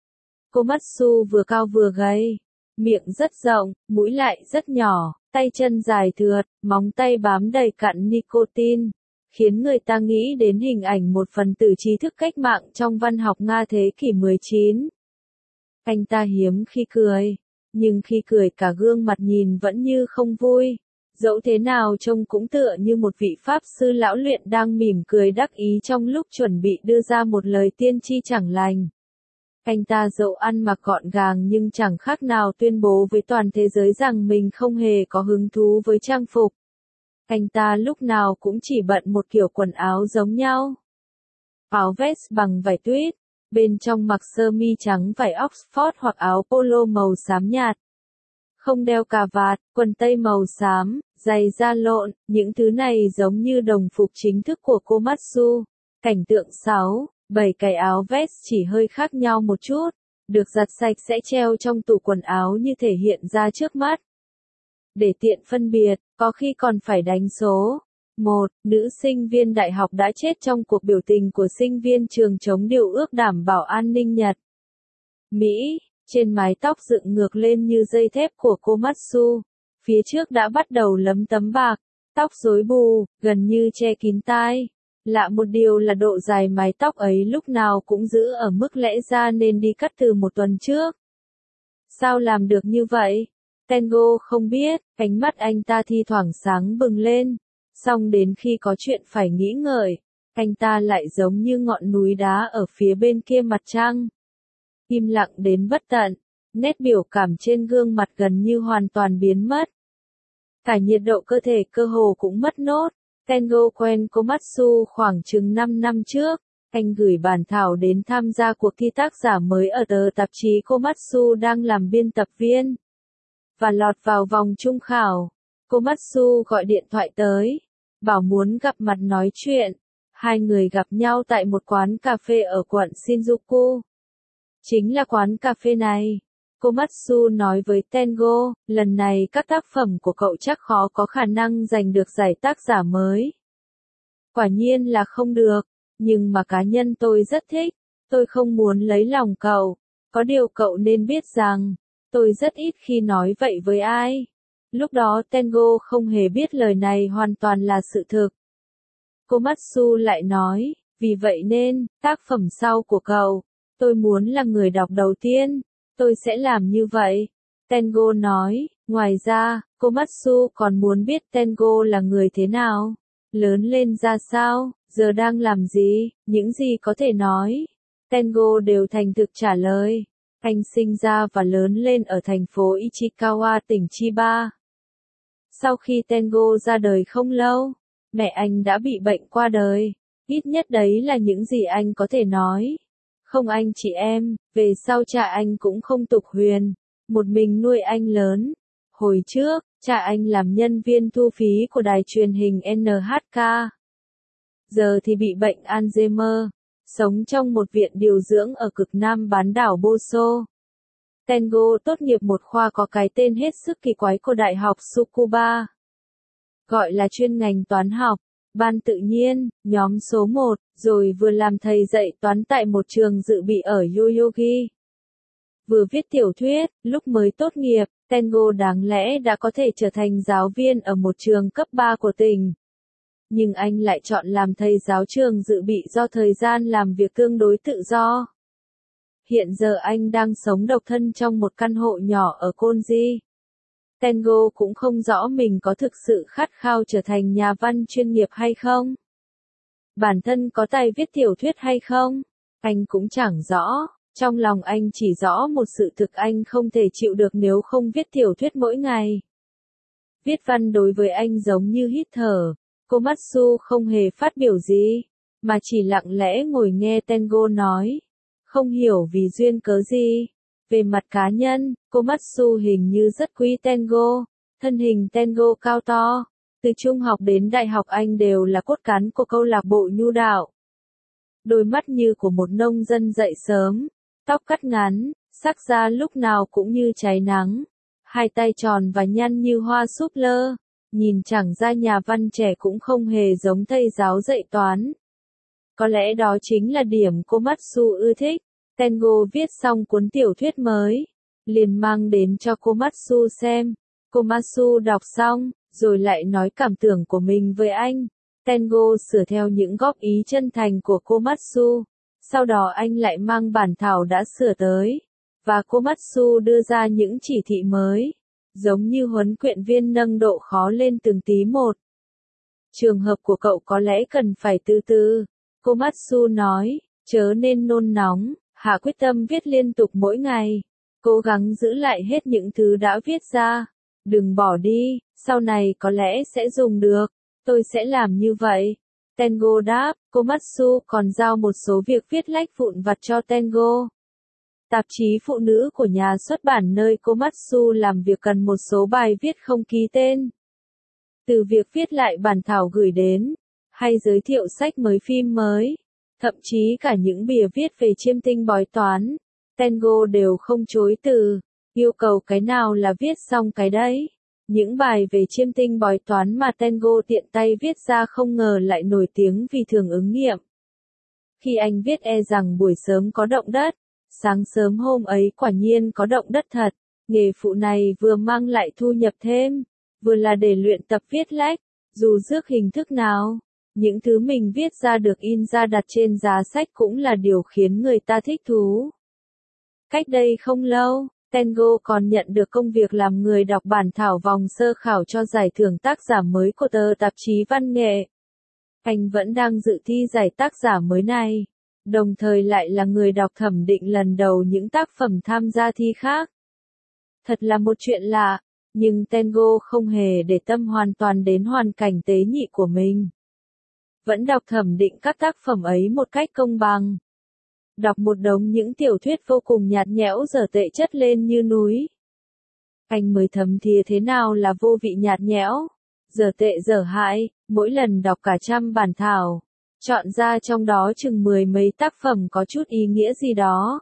Komatsu vừa cao vừa gầy, miệng rất rộng, mũi lại rất nhỏ, tay chân dài thượt, móng tay bám đầy cặn nicotine, khiến người ta nghĩ đến hình ảnh một phần tử trí thức cách mạng trong văn học Nga thế kỷ mười chín. Anh ta hiếm khi cười, nhưng khi cười cả gương mặt nhìn vẫn như không vui. Dẫu thế nào trông cũng tựa như một vị pháp sư lão luyện đang mỉm cười đắc ý trong lúc chuẩn bị đưa ra một lời tiên tri chẳng lành. Anh ta dẫu ăn mặc gọn gàng nhưng chẳng khác nào tuyên bố với toàn thế giới rằng mình không hề có hứng thú với trang phục. Anh ta lúc nào cũng chỉ bận một kiểu quần áo giống nhau. Áo vest bằng vải tuyết, bên trong mặc sơ mi trắng vải Oxford hoặc áo polo màu xám nhạt. Không đeo cà vạt, quần tây màu xám, giày da lộn, những thứ này giống như đồng phục chính thức của Komatsu. Cảnh tượng sáu, bảy cái áo vest chỉ hơi khác nhau một chút, được giặt sạch sẽ treo trong tủ quần áo như thể hiện ra trước mắt. Để tiện phân biệt, có khi còn phải đánh số. Một, nữ sinh viên đại học đã chết trong cuộc biểu tình của sinh viên trường chống điều ước đảm bảo an ninh Nhật Mỹ. Trên mái tóc dựng ngược lên như dây thép của Komatsu, phía trước đã bắt đầu lấm tấm bạc, tóc rối bù, gần như che kín tai. Lạ một điều là độ dài mái tóc ấy lúc nào cũng giữ ở mức lẽ ra nên đi cắt từ một tuần trước. Sao làm được như vậy? Tengo không biết, ánh mắt anh ta thi thoảng sáng bừng lên, song đến khi có chuyện phải nghĩ ngợi, anh ta lại giống như ngọn núi đá ở phía bên kia mặt trăng. Im lặng đến bất tận, nét biểu cảm trên gương mặt gần như hoàn toàn biến mất. Cả nhiệt độ cơ thể cơ hồ cũng mất nốt. Tengo quen Komatsu khoảng chừng năm năm trước, anh gửi bản thảo đến tham gia cuộc thi tác giả mới ở tờ tạp chí Komatsu đang làm biên tập viên. Và lọt vào vòng chung khảo. Komatsu gọi điện thoại tới, bảo muốn gặp mặt nói chuyện. Hai người gặp nhau tại một quán cà phê ở quận Shinjuku. Chính là quán cà phê này. Komatsu nói với Tengo, lần này các tác phẩm của cậu chắc khó có khả năng giành được giải tác giả mới. Quả nhiên là không được, nhưng mà cá nhân tôi rất thích, tôi không muốn lấy lòng cậu. Có điều cậu nên biết rằng, tôi rất ít khi nói vậy với ai. Lúc đó Tengo không hề biết lời này hoàn toàn là sự thực. Komatsu lại nói, vì vậy nên, tác phẩm sau của cậu, tôi muốn là người đọc đầu tiên. Tôi sẽ làm như vậy. Tengo nói, ngoài ra, Komatsu còn muốn biết Tengo là người thế nào, lớn lên ra sao, giờ đang làm gì, những gì có thể nói. Tengo đều thành thực trả lời. Anh sinh ra và lớn lên ở thành phố Ichikawa tỉnh Chiba. Sau khi Tengo ra đời không lâu, mẹ anh đã bị bệnh qua đời. Ít nhất đấy là những gì anh có thể nói. Không anh chị em, về sau cha anh cũng không tục huyền, một mình nuôi anh lớn. Hồi trước, cha anh làm nhân viên thu phí của đài truyền hình en hát ca. Giờ thì bị bệnh Alzheimer, sống trong một viện điều dưỡng ở cực nam bán đảo Boso. Tengo tốt nghiệp một khoa có cái tên hết sức kỳ quái của Đại học Tsukuba. Gọi là chuyên ngành toán học. Ban tự nhiên, nhóm số một, rồi vừa làm thầy dạy toán tại một trường dự bị ở Yoyogi. Vừa viết tiểu thuyết, lúc mới tốt nghiệp, Tengo đáng lẽ đã có thể trở thành giáo viên ở một trường cấp ba của tỉnh. Nhưng anh lại chọn làm thầy giáo trường dự bị do thời gian làm việc tương đối tự do. Hiện giờ anh đang sống độc thân trong một căn hộ nhỏ ở Konji. Tengo cũng không rõ mình có thực sự khát khao trở thành nhà văn chuyên nghiệp hay không. Bản thân có tài viết tiểu thuyết hay không? Anh cũng chẳng rõ. Trong lòng anh chỉ rõ một sự thực anh không thể chịu được nếu không viết tiểu thuyết mỗi ngày. Viết văn đối với anh giống như hít thở. Komatsu không hề phát biểu gì, mà chỉ lặng lẽ ngồi nghe Tengo nói. Không hiểu vì duyên cớ gì. Về mặt cá nhân, Komatsu hình như rất quý Tengo. Thân hình Tengo cao to. Từ trung học đến đại học anh đều là cốt cán của câu lạc bộ nhu đạo. Đôi mắt như của một nông dân dậy sớm. Tóc cắt ngắn, sắc da lúc nào cũng như cháy nắng. Hai tay tròn và nhăn như hoa súp lơ. Nhìn chẳng ra nhà văn trẻ cũng không hề giống thầy giáo dạy toán. Có lẽ đó chính là điểm Komatsu ưa thích. Tengo viết xong cuốn tiểu thuyết mới, liền mang đến cho Komatsu xem. Komatsu đọc xong, rồi lại nói cảm tưởng của mình với anh. Tengo sửa theo những góp ý chân thành của Komatsu. Sau đó anh lại mang bản thảo đã sửa tới, và Komatsu đưa ra những chỉ thị mới, giống như huấn luyện viên nâng độ khó lên từng tí một. Trường hợp của cậu có lẽ cần phải từ từ, Komatsu nói, chớ nên nôn nóng, hạ quyết tâm viết liên tục mỗi ngày, cố gắng giữ lại hết những thứ đã viết ra, đừng bỏ đi, sau này có lẽ sẽ dùng được, tôi sẽ làm như vậy. Tengo đáp, Komatsu còn giao một số việc viết lách vụn vặt cho Tengo. Tạp chí phụ nữ của nhà xuất bản nơi Komatsu làm việc cần một số bài viết không ký tên. Từ việc viết lại bản thảo gửi đến, hay giới thiệu sách mới phim mới, thậm chí cả những bìa viết về chiêm tinh bói toán, Tengo đều không chối từ, yêu cầu cái nào là viết xong cái đấy. Những bài về chiêm tinh bói toán mà Tengo tiện tay viết ra không ngờ lại nổi tiếng vì thường ứng nghiệm. Khi anh viết e rằng buổi sớm có động đất, sáng sớm hôm ấy quả nhiên có động đất thật, nghề phụ này vừa mang lại thu nhập thêm, vừa là để luyện tập viết lách, dù rước hình thức nào. Những thứ mình viết ra được in ra đặt trên giá sách cũng là điều khiến người ta thích thú. Cách đây không lâu, Tengo còn nhận được công việc làm người đọc bản thảo vòng sơ khảo cho giải thưởng tác giả mới của tờ tạp chí văn nghệ. Anh vẫn đang dự thi giải tác giả mới này, đồng thời lại là người đọc thẩm định lần đầu những tác phẩm tham gia thi khác. Thật là một chuyện lạ, nhưng Tengo không hề để tâm hoàn toàn đến hoàn cảnh tế nhị của mình. Vẫn đọc thẩm định các tác phẩm ấy một cách công bằng. Đọc một đống những tiểu thuyết vô cùng nhạt nhẽo dở tệ chất lên như núi. Anh mới thấm thía thế nào là vô vị nhạt nhẽo, dở tệ dở hại, mỗi lần đọc cả trăm bản thảo, chọn ra trong đó chừng mười mấy tác phẩm có chút ý nghĩa gì đó.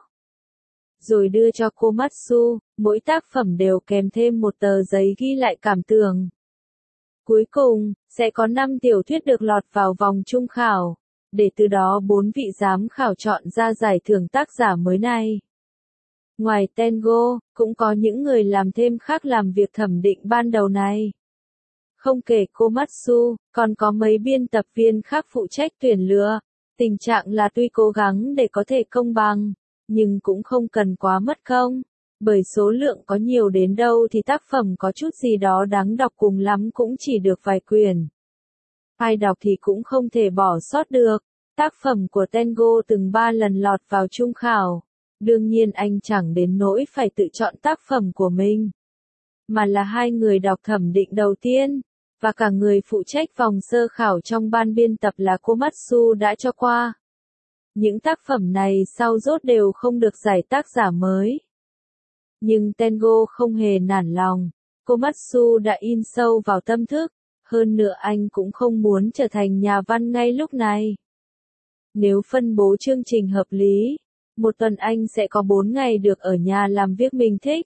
Rồi đưa cho Komatsu, mỗi tác phẩm đều kèm thêm một tờ giấy ghi lại cảm tưởng. Cuối cùng, sẽ có năm tiểu thuyết được lọt vào vòng trung khảo, để từ đó bốn vị giám khảo chọn ra giải thưởng tác giả mới này. Ngoài Tengo, cũng có những người làm thêm khác làm việc thẩm định ban đầu này. Không kể Komatsu, còn có mấy biên tập viên khác phụ trách tuyển lựa. Tình trạng là tuy cố gắng để có thể công bằng, nhưng cũng không cần quá mất công. Bởi số lượng có nhiều đến đâu thì tác phẩm có chút gì đó đáng đọc cùng lắm cũng chỉ được vài quyển. Ai đọc thì cũng không thể bỏ sót được. Tác phẩm của Tengo từng ba lần lọt vào trung khảo. Đương nhiên anh chẳng đến nỗi phải tự chọn tác phẩm của mình, mà là hai người đọc thẩm định đầu tiên, và cả người phụ trách vòng sơ khảo trong ban biên tập là Komatsu đã cho qua. Những tác phẩm này sau rốt đều không được giải tác giả mới. Nhưng Tengo không hề nản lòng, Komatsu đã in sâu vào tâm thức, hơn nữa anh cũng không muốn trở thành nhà văn ngay lúc này. Nếu phân bố chương trình hợp lý, một tuần anh sẽ có bốn ngày được ở nhà làm việc mình thích.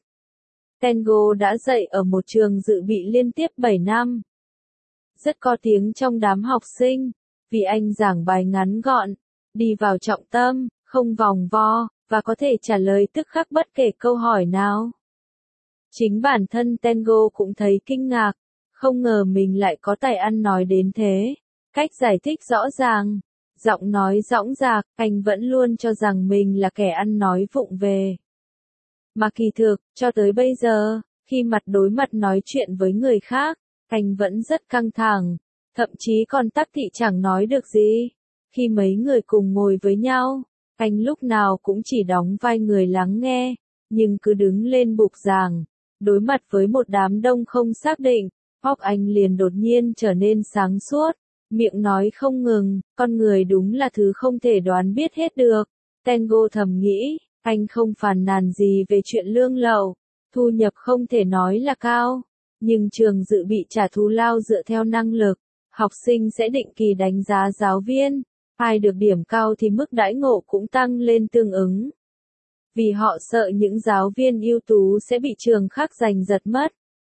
Tengo đã dạy ở một trường dự bị liên tiếp bảy năm. Rất có tiếng trong đám học sinh, vì anh giảng bài ngắn gọn, đi vào trọng tâm, không vòng vo, và có thể trả lời tức khắc bất kể câu hỏi nào. Chính bản thân Tengo cũng thấy kinh ngạc, không ngờ mình lại có tài ăn nói đến thế. Cách giải thích rõ ràng, giọng nói dõng dạc, anh vẫn luôn cho rằng mình là kẻ ăn nói vụng về. Mà kỳ thực, cho tới bây giờ, khi mặt đối mặt nói chuyện với người khác, anh vẫn rất căng thẳng, thậm chí còn tắc thị chẳng nói được gì. Khi mấy người cùng ngồi với nhau, anh lúc nào cũng chỉ đóng vai người lắng nghe, nhưng cứ đứng lên bục giảng, đối mặt với một đám đông không xác định, óc anh liền đột nhiên trở nên sáng suốt, miệng nói không ngừng, con người đúng là thứ không thể đoán biết hết được. Tengo thầm nghĩ, anh không phàn nàn gì về chuyện lương lậu, thu nhập không thể nói là cao, nhưng trường dự bị trả thù lao dựa theo năng lực, học sinh sẽ định kỳ đánh giá giáo viên, ai được điểm cao thì mức đãi ngộ cũng tăng lên tương ứng. Vì họ sợ những giáo viên ưu tú sẽ bị trường khác giành giật mất.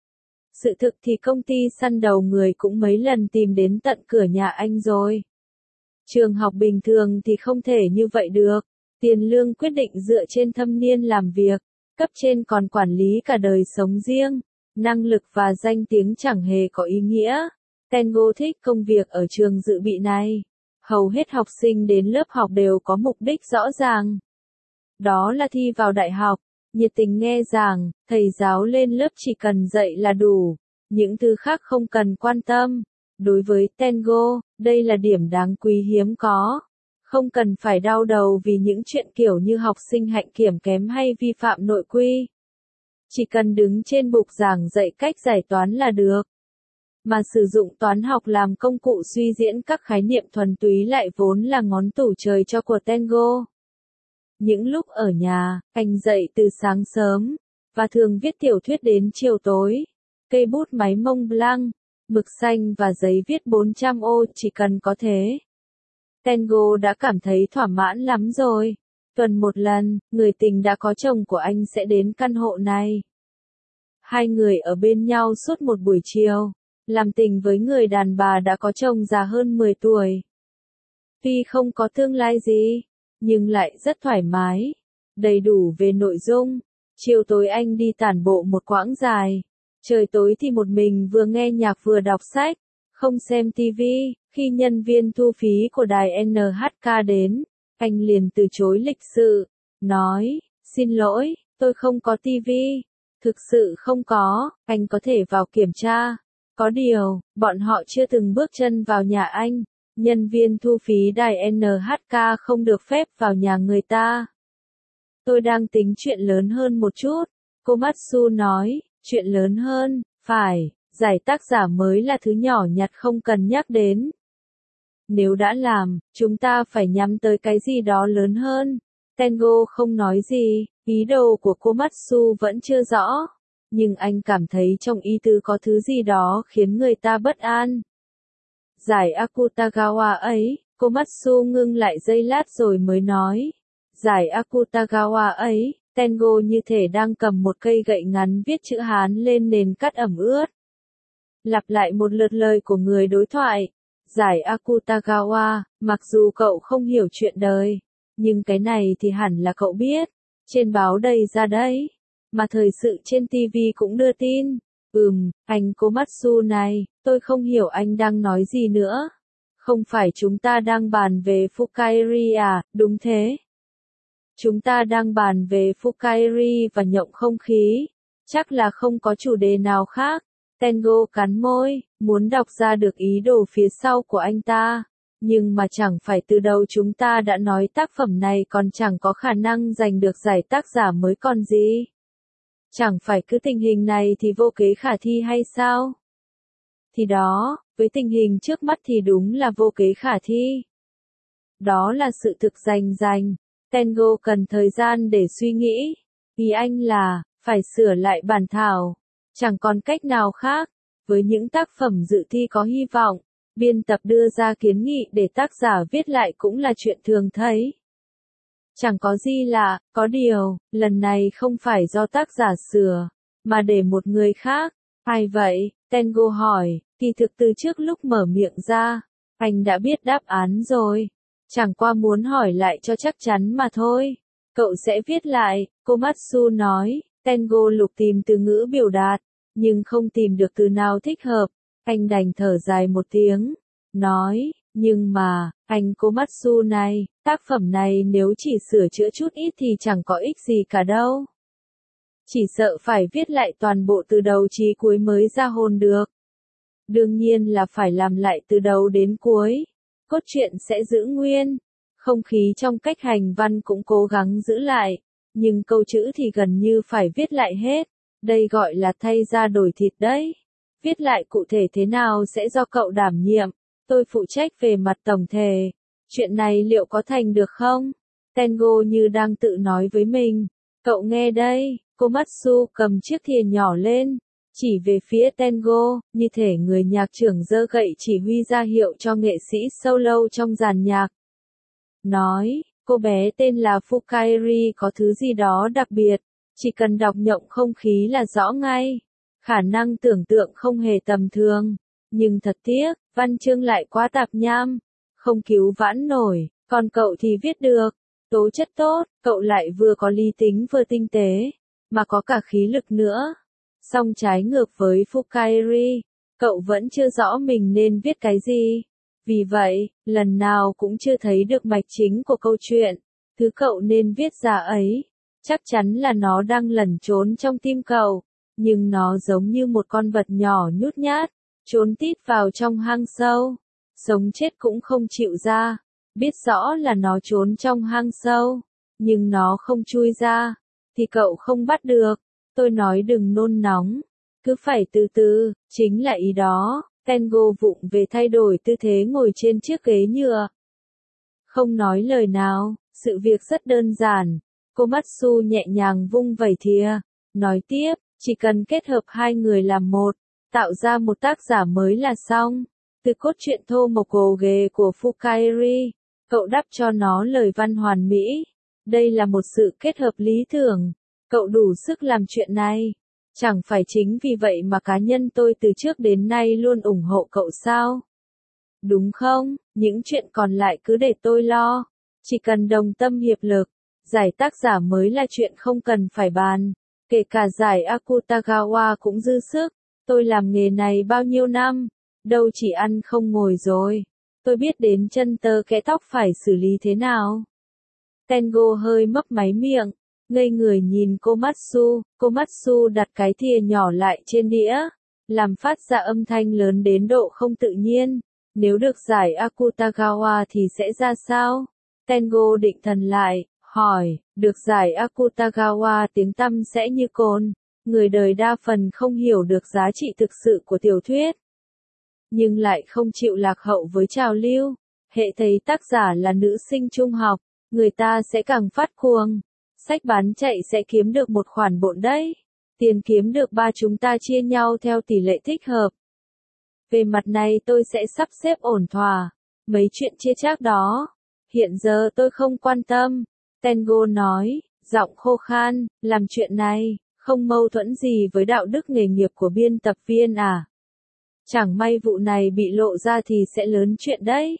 Sự thực thì công ty săn đầu người cũng mấy lần tìm đến tận cửa nhà anh rồi. Trường học bình thường thì không thể như vậy được, tiền lương quyết định dựa trên thâm niên làm việc, cấp trên còn quản lý cả đời sống riêng, năng lực và danh tiếng chẳng hề có ý nghĩa. Tengo thích công việc ở trường dự bị này. Hầu hết học sinh đến lớp học đều có mục đích rõ ràng. Đó là thi vào đại học, nhiệt tình nghe giảng, thầy giáo lên lớp chỉ cần dạy là đủ, những thứ khác không cần quan tâm. Đối với Tengo, đây là điểm đáng quý hiếm có. Không cần phải đau đầu vì những chuyện kiểu như học sinh hạnh kiểm kém hay vi phạm nội quy. Chỉ cần đứng trên bục giảng dạy cách giải toán là được. Mà sử dụng toán học làm công cụ suy diễn các khái niệm thuần túy lại vốn là ngón tủ trời cho của Tengo. Những lúc ở nhà, anh dậy từ sáng sớm, và thường viết tiểu thuyết đến chiều tối. Cây bút máy Mont Blanc, mực xanh và giấy viết bốn trăm ô chỉ cần có thế. Tengo đã cảm thấy thỏa mãn lắm rồi. Tuần một lần, người tình đã có chồng của anh sẽ đến căn hộ này. Hai người ở bên nhau suốt một buổi chiều, làm tình với người đàn bà đã có chồng già hơn mười tuổi. Tuy không có tương lai gì, nhưng lại rất thoải mái, đầy đủ về nội dung. Chiều tối anh đi tản bộ một quãng dài. Trời tối thì một mình vừa nghe nhạc vừa đọc sách, không xem tivi. Khi nhân viên thu phí của đài en hát ca đến, anh liền từ chối lịch sự, nói, xin lỗi, tôi không có tivi. Thực sự không có, anh có thể vào kiểm tra. Có điều, bọn họ chưa từng bước chân vào nhà anh. Nhân viên thu phí đài en hát ca không được phép vào nhà người ta. Tôi đang tính chuyện lớn hơn một chút, Komatsu nói, chuyện lớn hơn, phải, giải tác giả mới là thứ nhỏ nhặt không cần nhắc đến. Nếu đã làm, chúng ta phải nhắm tới cái gì đó lớn hơn. Tengo không nói gì, ý đồ của Komatsu vẫn chưa rõ. Nhưng anh cảm thấy trong ý tứ có thứ gì đó khiến người ta bất an. Giải Akutagawa ấy, Komatsu ngưng lại giây lát rồi mới nói. Giải Akutagawa ấy, Tengo như thể đang cầm một cây gậy ngắn viết chữ Hán lên nền cát ẩm ướt. Lặp lại một lượt lời của người đối thoại. Giải Akutagawa, mặc dù cậu không hiểu chuyện đời, nhưng cái này thì hẳn là cậu biết. Trên báo đầy ra đấy. Mà thời sự trên tivi cũng đưa tin. Ừm, anh Komatsu này, tôi không hiểu anh đang nói gì nữa. Không phải chúng ta đang bàn về Fukairi à, đúng thế. Chúng ta đang bàn về Fukairi và nhộng không khí. Chắc là không có chủ đề nào khác. Tengo cắn môi, muốn đọc ra được ý đồ phía sau của anh ta. Nhưng mà chẳng phải từ đầu chúng ta đã nói tác phẩm này còn chẳng có khả năng giành được giải tác giả mới còn gì. Chẳng phải cứ tình hình này thì vô kế khả thi hay sao? Thì đó, với tình hình trước mắt thì đúng là vô kế khả thi. Đó là sự thực rành rành. Tengo cần thời gian để suy nghĩ. Ý anh là, phải sửa lại bản thảo. Chẳng còn cách nào khác. Với những tác phẩm dự thi có hy vọng, biên tập đưa ra kiến nghị để tác giả viết lại cũng là chuyện thường thấy. Chẳng có gì lạ, có điều, lần này không phải do tác giả sửa, mà để một người khác. Ai vậy? Tengo hỏi, kỳ thực từ trước lúc mở miệng ra, anh đã biết đáp án rồi. Chẳng qua muốn hỏi lại cho chắc chắn mà thôi. Cậu sẽ viết lại, Komatsu nói. Tengo lục tìm từ ngữ biểu đạt, nhưng không tìm được từ nào thích hợp. Anh đành thở dài một tiếng, nói, nhưng mà, anh Komatsu này, tác phẩm này nếu chỉ sửa chữa chút ít thì chẳng có ích gì cả đâu. Chỉ sợ phải viết lại toàn bộ từ đầu chí cuối mới ra hồn được. Đương nhiên là phải làm lại từ đầu đến cuối. cốt truyện sẽ giữ nguyên, không khí trong cách hành văn cũng cố gắng giữ lại, nhưng câu chữ thì gần như phải viết lại hết, đây gọi là thay da đổi thịt đấy. Viết lại cụ thể thế nào sẽ do cậu đảm nhiệm, tôi phụ trách về mặt tổng thể. Chuyện này liệu có thành được không? Tengo như đang tự nói với mình. Cậu nghe đây, Komatsu cầm chiếc thìa nhỏ lên, chỉ về phía Tengo, như thể người nhạc trưởng giơ gậy chỉ huy ra hiệu cho nghệ sĩ solo trong dàn nhạc. Nói, cô bé tên là Fukairi có thứ gì đó đặc biệt, chỉ cần đọc nhộng không khí là rõ ngay. Khả năng tưởng tượng không hề tầm thường, nhưng thật tiếc, văn chương lại quá tạp nham, không cứu vãn nổi, còn cậu thì viết được, tố chất tốt, cậu lại vừa có lý tính vừa tinh tế, mà có cả khí lực nữa. Song trái ngược với Fukairi, cậu vẫn chưa rõ mình nên viết cái gì. Vì vậy, lần nào cũng chưa thấy được mạch chính của câu chuyện, thứ cậu nên viết ra ấy, chắc chắn là nó đang lẩn trốn trong tim cậu. Nhưng nó giống như một con vật nhỏ nhút nhát, trốn tít vào trong hang sâu, sống chết cũng không chịu ra, biết rõ là nó trốn trong hang sâu, nhưng nó không chui ra, thì cậu không bắt được. Tôi nói đừng nôn nóng, cứ phải từ từ, chính là ý đó. Tengo vụng về thay đổi tư thế ngồi trên chiếc ghế nhựa. Không nói lời nào, sự việc rất đơn giản. Komatsu nhẹ nhàng vung vẩy thìa, nói tiếp. Chỉ cần kết hợp hai người làm một, tạo ra một tác giả mới là xong. Từ cốt truyện thô mộc gồ ghề của Fukairi, cậu đắp cho nó lời văn hoàn mỹ. Đây là một sự kết hợp lý tưởng. Cậu đủ sức làm chuyện này. Chẳng phải chính vì vậy mà cá nhân tôi từ trước đến nay luôn ủng hộ cậu sao? Đúng không? Những chuyện còn lại cứ để tôi lo. Chỉ cần đồng tâm hiệp lực, giải tác giả mới là chuyện không cần phải bàn. Kể cả giải Akutagawa cũng dư sức, tôi làm nghề này bao nhiêu năm, đâu chỉ ăn không ngồi rồi. Tôi biết đến chân tơ kẽ tóc phải xử lý thế nào. Tengo hơi mấp máy miệng, ngây người nhìn Komatsu, Komatsu đặt cái thìa nhỏ lại trên đĩa, làm phát ra âm thanh lớn đến độ không tự nhiên. Nếu được giải Akutagawa thì sẽ ra sao? Tengo định thần lại. Hỏi, được giải Akutagawa tiếng tăm sẽ như cồn, người đời đa phần không hiểu được giá trị thực sự của tiểu thuyết. Nhưng lại không chịu lạc hậu với trào lưu, hệ thấy tác giả là nữ sinh trung học, người ta sẽ càng phát cuồng. Sách bán chạy sẽ kiếm được một khoản bộn đấy. Tiền kiếm được ba chúng ta chia nhau theo tỷ lệ thích hợp. Về mặt này tôi sẽ sắp xếp ổn thỏa, mấy chuyện chia chác đó. Hiện giờ tôi không quan tâm. Tengo nói, giọng khô khan, làm chuyện này, không mâu thuẫn gì với đạo đức nghề nghiệp của biên tập viên à? Chẳng may vụ này bị lộ ra thì sẽ lớn chuyện đấy.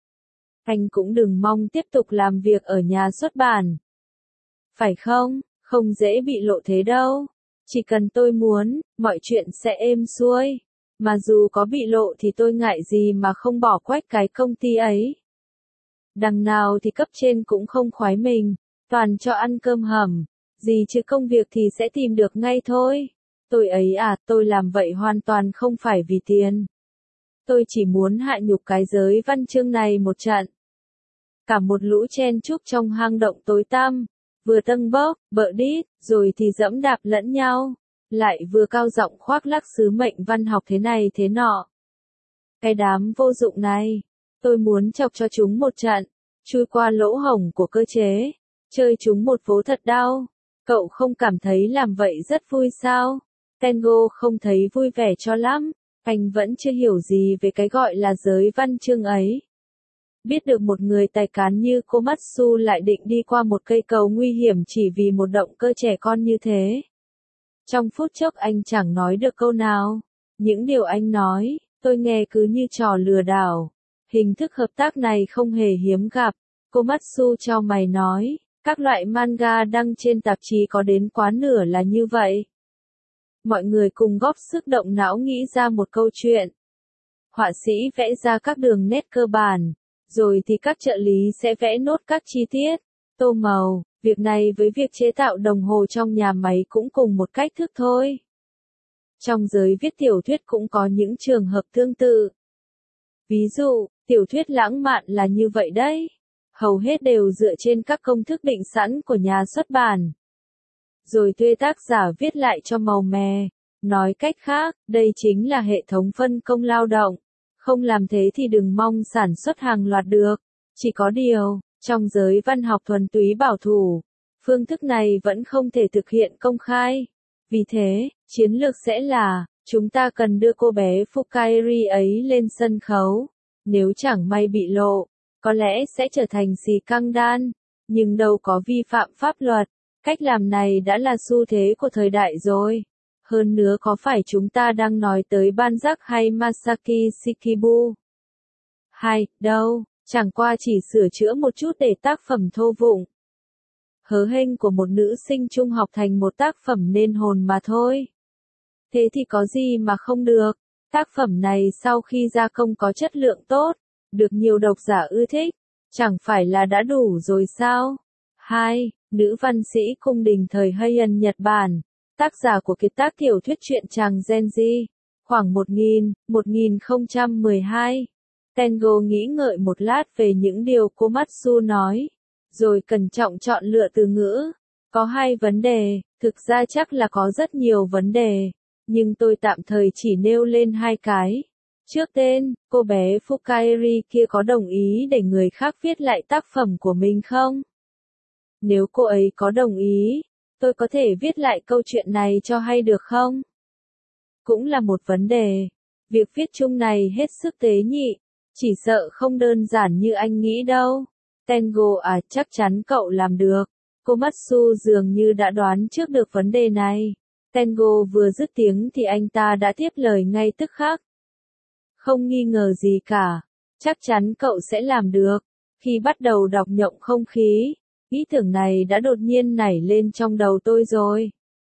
Anh cũng đừng mong tiếp tục làm việc ở nhà xuất bản. Phải không? Không dễ bị lộ thế đâu. Chỉ cần tôi muốn, mọi chuyện sẽ êm xuôi. Mà dù có bị lộ thì tôi ngại gì mà không bỏ quách cái công ty ấy. Đằng nào thì cấp trên cũng không khoái mình, toàn cho ăn cơm hầm, gì chứ công việc thì sẽ tìm được ngay thôi. Tôi ấy à, tôi làm vậy hoàn toàn không phải vì tiền. Tôi chỉ muốn hạ nhục cái giới văn chương này một trận. Cả một lũ chen chúc trong hang động tối tăm, vừa tâng bốc, bợ đít, rồi thì dẫm đạp lẫn nhau, lại vừa cao giọng khoác lác sứ mệnh văn học thế này thế nọ. Cái đám vô dụng này, tôi muốn chọc cho chúng một trận, chui qua lỗ hổng của cơ chế, chơi chúng một vố thật đau. Cậu không cảm thấy làm vậy rất vui sao? Tengo không thấy vui vẻ cho lắm, anh vẫn chưa hiểu gì về cái gọi là giới văn chương ấy. Biết được một người tài cán như Komatsu lại định đi qua một cây cầu nguy hiểm chỉ vì một động cơ trẻ con như thế. Trong phút chốc anh chẳng nói được câu nào. Những điều anh nói, tôi nghe cứ như trò lừa đảo. Hình thức hợp tác này không hề hiếm gặp. Komatsu cho mày nói, các loại manga đăng trên tạp chí có đến quá nửa là như vậy. Mọi người cùng góp sức động não nghĩ ra một câu chuyện. Họa sĩ vẽ ra các đường nét cơ bản, rồi thì các trợ lý sẽ vẽ nốt các chi tiết, tô màu. Việc này với việc chế tạo đồng hồ trong nhà máy cũng cùng một cách thức thôi. Trong giới viết tiểu thuyết cũng có những trường hợp tương tự. Ví dụ, Tiểu thuyết lãng mạn là như vậy đấy. Hầu hết đều dựa trên các công thức định sẵn của nhà xuất bản. Rồi thuê tác giả viết lại cho màu mè. Nói cách khác, đây chính là hệ thống phân công lao động. Không làm thế thì đừng mong sản xuất hàng loạt được. Chỉ có điều, trong giới văn học thuần túy bảo thủ, phương thức này vẫn không thể thực hiện công khai. Vì thế, chiến lược sẽ là, chúng ta cần đưa cô bé Fukairi ấy lên sân khấu. Nếu chẳng may bị lộ, có lẽ sẽ trở thành xì căng đan, nhưng đâu có vi phạm pháp luật. Cách làm này đã là xu thế của thời đại rồi. Hơn nữa có phải chúng ta đang nói tới Banzak hay Masaki Shikibu? Hay, đâu, chẳng qua chỉ sửa chữa một chút để tác phẩm thô vụng. Hớ hênh của một nữ sinh trung học thành một tác phẩm nên hồn mà thôi. Thế thì có gì mà không được, tác phẩm này sau khi gia công có chất lượng tốt, được nhiều độc giả ưa thích, chẳng phải là đã đủ rồi sao? hai. Nữ văn sĩ cung đình thời Heian Nhật Bản, tác giả của kiệt tác tiểu thuyết truyện chàng Genji, khoảng một nghìn, một nghìn không trăm mười hai. Tengo nghĩ ngợi một lát về những điều Komatsu nói, rồi cẩn trọng chọn lựa từ ngữ. Có hai vấn đề, thực ra chắc là có rất nhiều vấn đề, nhưng tôi tạm thời chỉ nêu lên hai cái. Trước tên, cô bé Fukairi kia có đồng ý để người khác viết lại tác phẩm của mình không? Nếu cô ấy có đồng ý, tôi có thể viết lại câu chuyện này cho hay được không? Cũng là một vấn đề. Việc viết chung này hết sức tế nhị, chỉ sợ không đơn giản như anh nghĩ đâu. Tengo à, chắc chắn cậu làm được. Komatsu dường như đã đoán trước được vấn đề này. Tengo vừa dứt tiếng thì anh ta đã tiếp lời ngay tức khắc. Không nghi ngờ gì cả, chắc chắn cậu sẽ làm được. Khi bắt đầu đọc Nhộng Không Khí, ý tưởng này đã đột nhiên nảy lên trong đầu tôi rồi.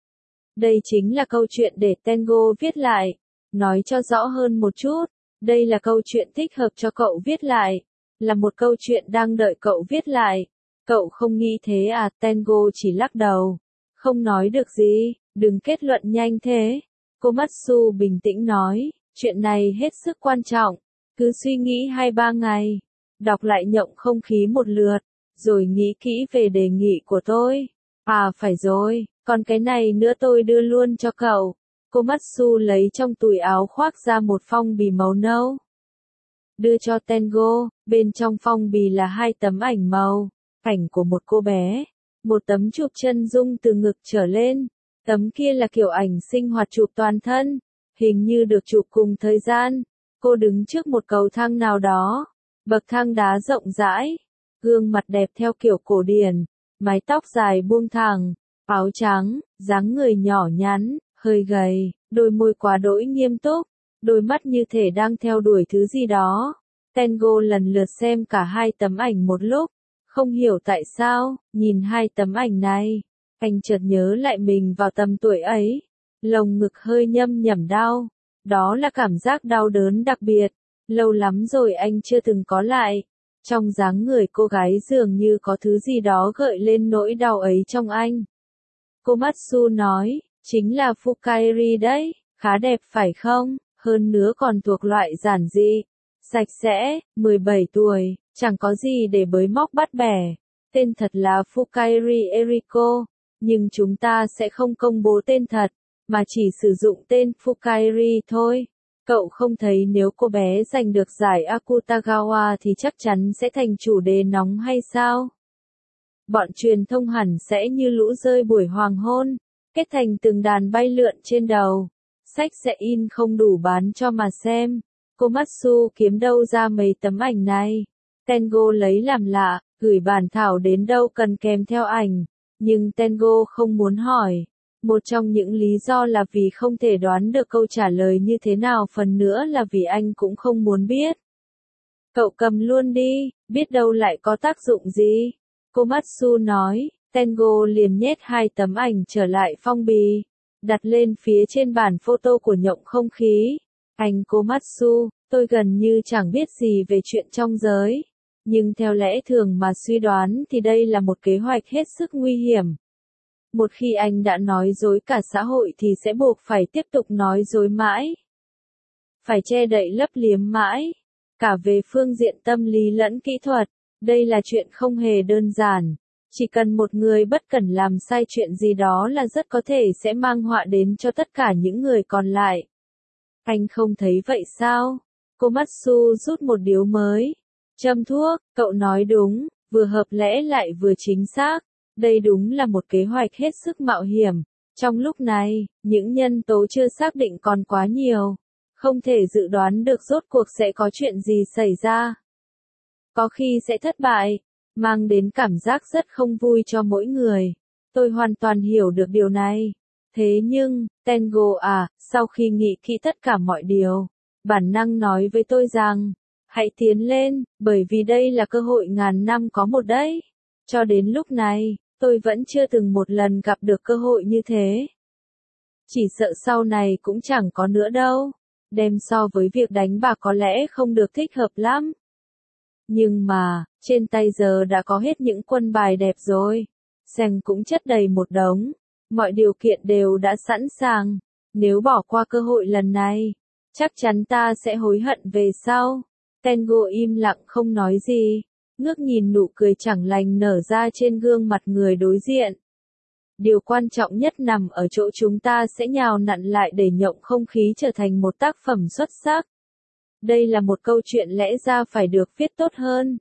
Đây chính là câu chuyện để Tengo viết lại. Nói cho rõ hơn một chút, đây là câu chuyện thích hợp cho cậu viết lại. Là một câu chuyện đang đợi cậu viết lại. Cậu không nghĩ thế à? Tengo chỉ lắc đầu. Không nói được gì, đừng kết luận nhanh thế. Komatsu bình tĩnh nói, chuyện này hết sức quan trọng. Cứ suy nghĩ hai ba ngày. Đọc lại Nhộng Không Khí một lượt, rồi nghĩ kỹ về đề nghị của tôi. À phải rồi, còn cái này nữa tôi đưa luôn cho cậu. Komatsu lấy trong túi áo khoác ra một phong bì màu nâu. Đưa cho Tengo, bên trong phong bì là hai tấm ảnh màu, ảnh của một cô bé, một tấm chụp chân dung từ ngực trở lên, tấm kia là kiểu ảnh sinh hoạt chụp toàn thân, hình như được chụp cùng thời gian. Cô đứng trước một cầu thang nào đó, bậc thang đá rộng rãi, gương mặt đẹp theo kiểu cổ điển, mái tóc dài buông thẳng, áo trắng, dáng người nhỏ nhắn, hơi gầy, đôi môi quá đỗi nghiêm túc, đôi mắt như thể đang theo đuổi thứ gì đó. Tengo lần lượt xem cả hai tấm ảnh một lúc, không hiểu tại sao, nhìn hai tấm ảnh này, anh chợt nhớ lại mình vào tầm tuổi ấy, lồng ngực hơi nhâm nhẩm đau, đó là cảm giác đau đớn đặc biệt, lâu lắm rồi anh chưa từng có lại. Trong dáng người cô gái dường như có thứ gì đó gợi lên nỗi đau ấy trong anh. Komatsu nói, chính là Fukairi đấy, khá đẹp phải không, hơn nữa còn thuộc loại giản dị, sạch sẽ, mười bảy tuổi, chẳng có gì để bới móc bắt bẻ. Tên thật là Fukairi Eriko, nhưng chúng ta sẽ không công bố tên thật, mà chỉ sử dụng tên Fukairi thôi. Cậu không thấy nếu cô bé giành được giải Akutagawa thì chắc chắn sẽ thành chủ đề nóng hay sao? Bọn truyền thông hẳn sẽ như lũ rơi buổi hoàng hôn, kết thành từng đàn bay lượn trên đầu. Sách sẽ in không đủ bán cho mà xem. Komatsu kiếm đâu ra mấy tấm ảnh này? Tengo lấy làm lạ, gửi bản thảo đến đâu cần kèm theo ảnh. Nhưng Tengo không muốn hỏi. Một trong những lý do là vì không thể đoán được câu trả lời như thế nào, phần nữa là vì anh cũng không muốn biết. Cậu cầm luôn đi, biết đâu lại có tác dụng gì. Komatsu nói, Tengo liền nhét hai tấm ảnh trở lại phong bì, đặt lên phía trên bản photo của Nhộng Không Khí. Anh Komatsu, tôi gần như chẳng biết gì về chuyện trong giới. Nhưng theo lẽ thường mà suy đoán thì đây là một kế hoạch hết sức nguy hiểm. Một khi anh đã nói dối cả xã hội thì sẽ buộc phải tiếp tục nói dối mãi. Phải che đậy lấp liếm mãi. cả về phương diện tâm lý lẫn kỹ thuật. Đây là chuyện không hề đơn giản. Chỉ cần một người bất cẩn làm sai chuyện gì đó là rất có thể sẽ mang họa đến cho tất cả những người còn lại. Anh không thấy vậy sao? Komatsu rút một điếu mới. Châm thuốc, cậu nói đúng, vừa hợp lẽ lại vừa chính xác. Đây đúng là một kế hoạch hết sức mạo hiểm. Trong lúc này, những nhân tố chưa xác định còn quá nhiều. Không thể dự đoán được rốt cuộc sẽ có chuyện gì xảy ra. Có khi sẽ thất bại, mang đến cảm giác rất không vui cho mỗi người. Tôi hoàn toàn hiểu được điều này. Thế nhưng, Tengo à, sau khi nghĩ kỹ tất cả mọi điều, bản năng nói với tôi rằng, hãy tiến lên, bởi vì đây là cơ hội ngàn năm có một đấy. Cho đến lúc này, tôi vẫn chưa từng một lần gặp được cơ hội như thế. Chỉ sợ sau này cũng chẳng có nữa đâu. Đem so với việc đánh bạc có lẽ không được thích hợp lắm. Nhưng mà, trên tay giờ đã có hết những quân bài đẹp rồi. Seng cũng chất đầy một đống. Mọi điều kiện đều đã sẵn sàng. Nếu bỏ qua cơ hội lần này, chắc chắn ta sẽ hối hận về sau. Tengo im lặng không nói gì. Ngước nhìn nụ cười chẳng lành nở ra trên gương mặt người đối diện. Điều quan trọng nhất nằm ở chỗ chúng ta sẽ nhào nặn lại để nhộng không khí trở thành một tác phẩm xuất sắc. Đây là một câu chuyện lẽ ra phải được viết tốt hơn.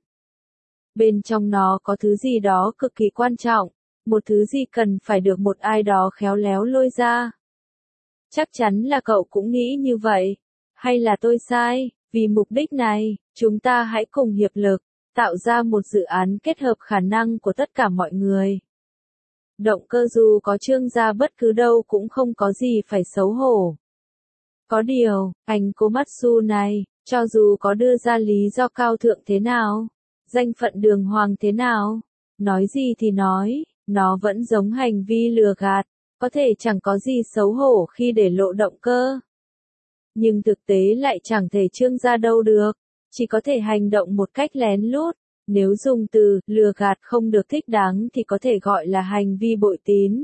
Bên trong nó có thứ gì đó cực kỳ quan trọng, một thứ gì cần phải được một ai đó khéo léo lôi ra. Chắc chắn là cậu cũng nghĩ như vậy. Hay là tôi sai? Vì mục đích này, chúng ta hãy cùng hiệp lực, tạo ra một dự án kết hợp khả năng của tất cả mọi người. Động cơ dù có trương ra bất cứ đâu cũng không có gì phải xấu hổ. Có điều, anh Komatsu này, cho dù có đưa ra lý do cao thượng thế nào, danh phận đường hoàng thế nào, nói gì thì nói, nó vẫn giống hành vi lừa gạt, có thể chẳng có gì xấu hổ khi để lộ động cơ. Nhưng thực tế lại chẳng thể trương ra đâu được, chỉ có thể hành động một cách lén lút. Nếu dùng từ lừa gạt không được thích đáng thì có thể gọi là hành vi bội tín.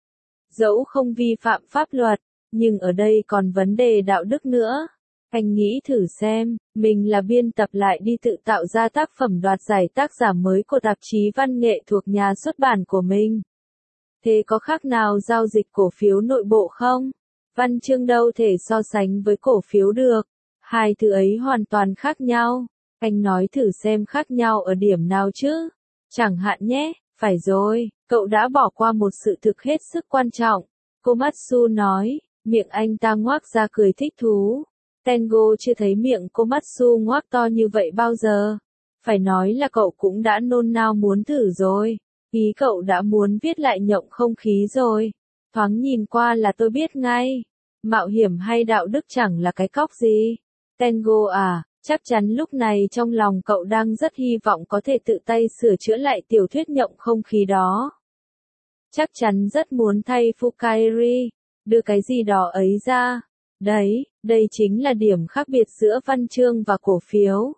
Dẫu không vi phạm pháp luật, nhưng ở đây còn vấn đề đạo đức nữa. Anh nghĩ thử xem, mình là biên tập lại đi tự tạo ra tác phẩm đoạt giải tác giả mới của tạp chí văn nghệ thuộc nhà xuất bản của mình. Thế có khác nào giao dịch cổ phiếu nội bộ không? Văn chương đâu thể so sánh với cổ phiếu được. Hai thứ ấy hoàn toàn khác nhau. Anh nói thử xem khác nhau ở điểm nào chứ? Chẳng hạn nhé, phải rồi, cậu đã bỏ qua một sự thực hết sức quan trọng. Komatsu nói, miệng anh ta ngoác ra cười thích thú. Tengo chưa thấy miệng Komatsu ngoác to như vậy bao giờ. Phải nói là cậu cũng đã nôn nao muốn thử rồi. Ý cậu đã muốn viết lại nhộng không khí rồi. Thoáng nhìn qua là tôi biết ngay. Mạo hiểm hay đạo đức chẳng là cái cóc gì. Tengo à, chắc chắn lúc này trong lòng cậu đang rất hy vọng có thể tự tay sửa chữa lại tiểu thuyết nhộng không khí đó. Chắc chắn rất muốn thay Fukairi, đưa cái gì đó ấy ra. Đấy, đây chính là điểm khác biệt giữa văn chương và cổ phiếu.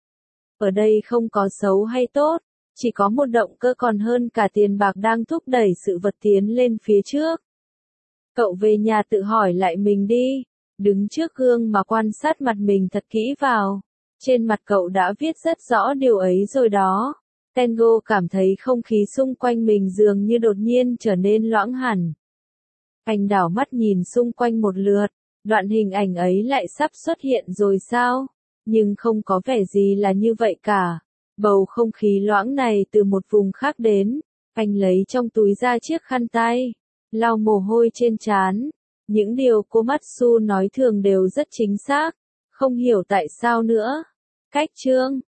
Ở đây không có xấu hay tốt, chỉ có một động cơ còn hơn cả tiền bạc đang thúc đẩy sự vật tiến lên phía trước. Cậu về nhà tự hỏi lại mình đi, đứng trước gương mà quan sát mặt mình thật kỹ vào. Trên mặt cậu đã viết rất rõ điều ấy rồi đó. Tengo cảm thấy không khí xung quanh mình dường như đột nhiên trở nên loãng hẳn. Anh đảo mắt nhìn xung quanh một lượt, đoạn hình ảnh ấy lại sắp xuất hiện rồi sao? Nhưng không có vẻ gì là như vậy cả. Bầu không khí loãng này từ một vùng khác đến. Anh lấy trong túi ra chiếc khăn tay, lau mồ hôi trên trán. Những điều Komatsu nói thường đều rất chính xác. Không hiểu tại sao nữa. Cách chương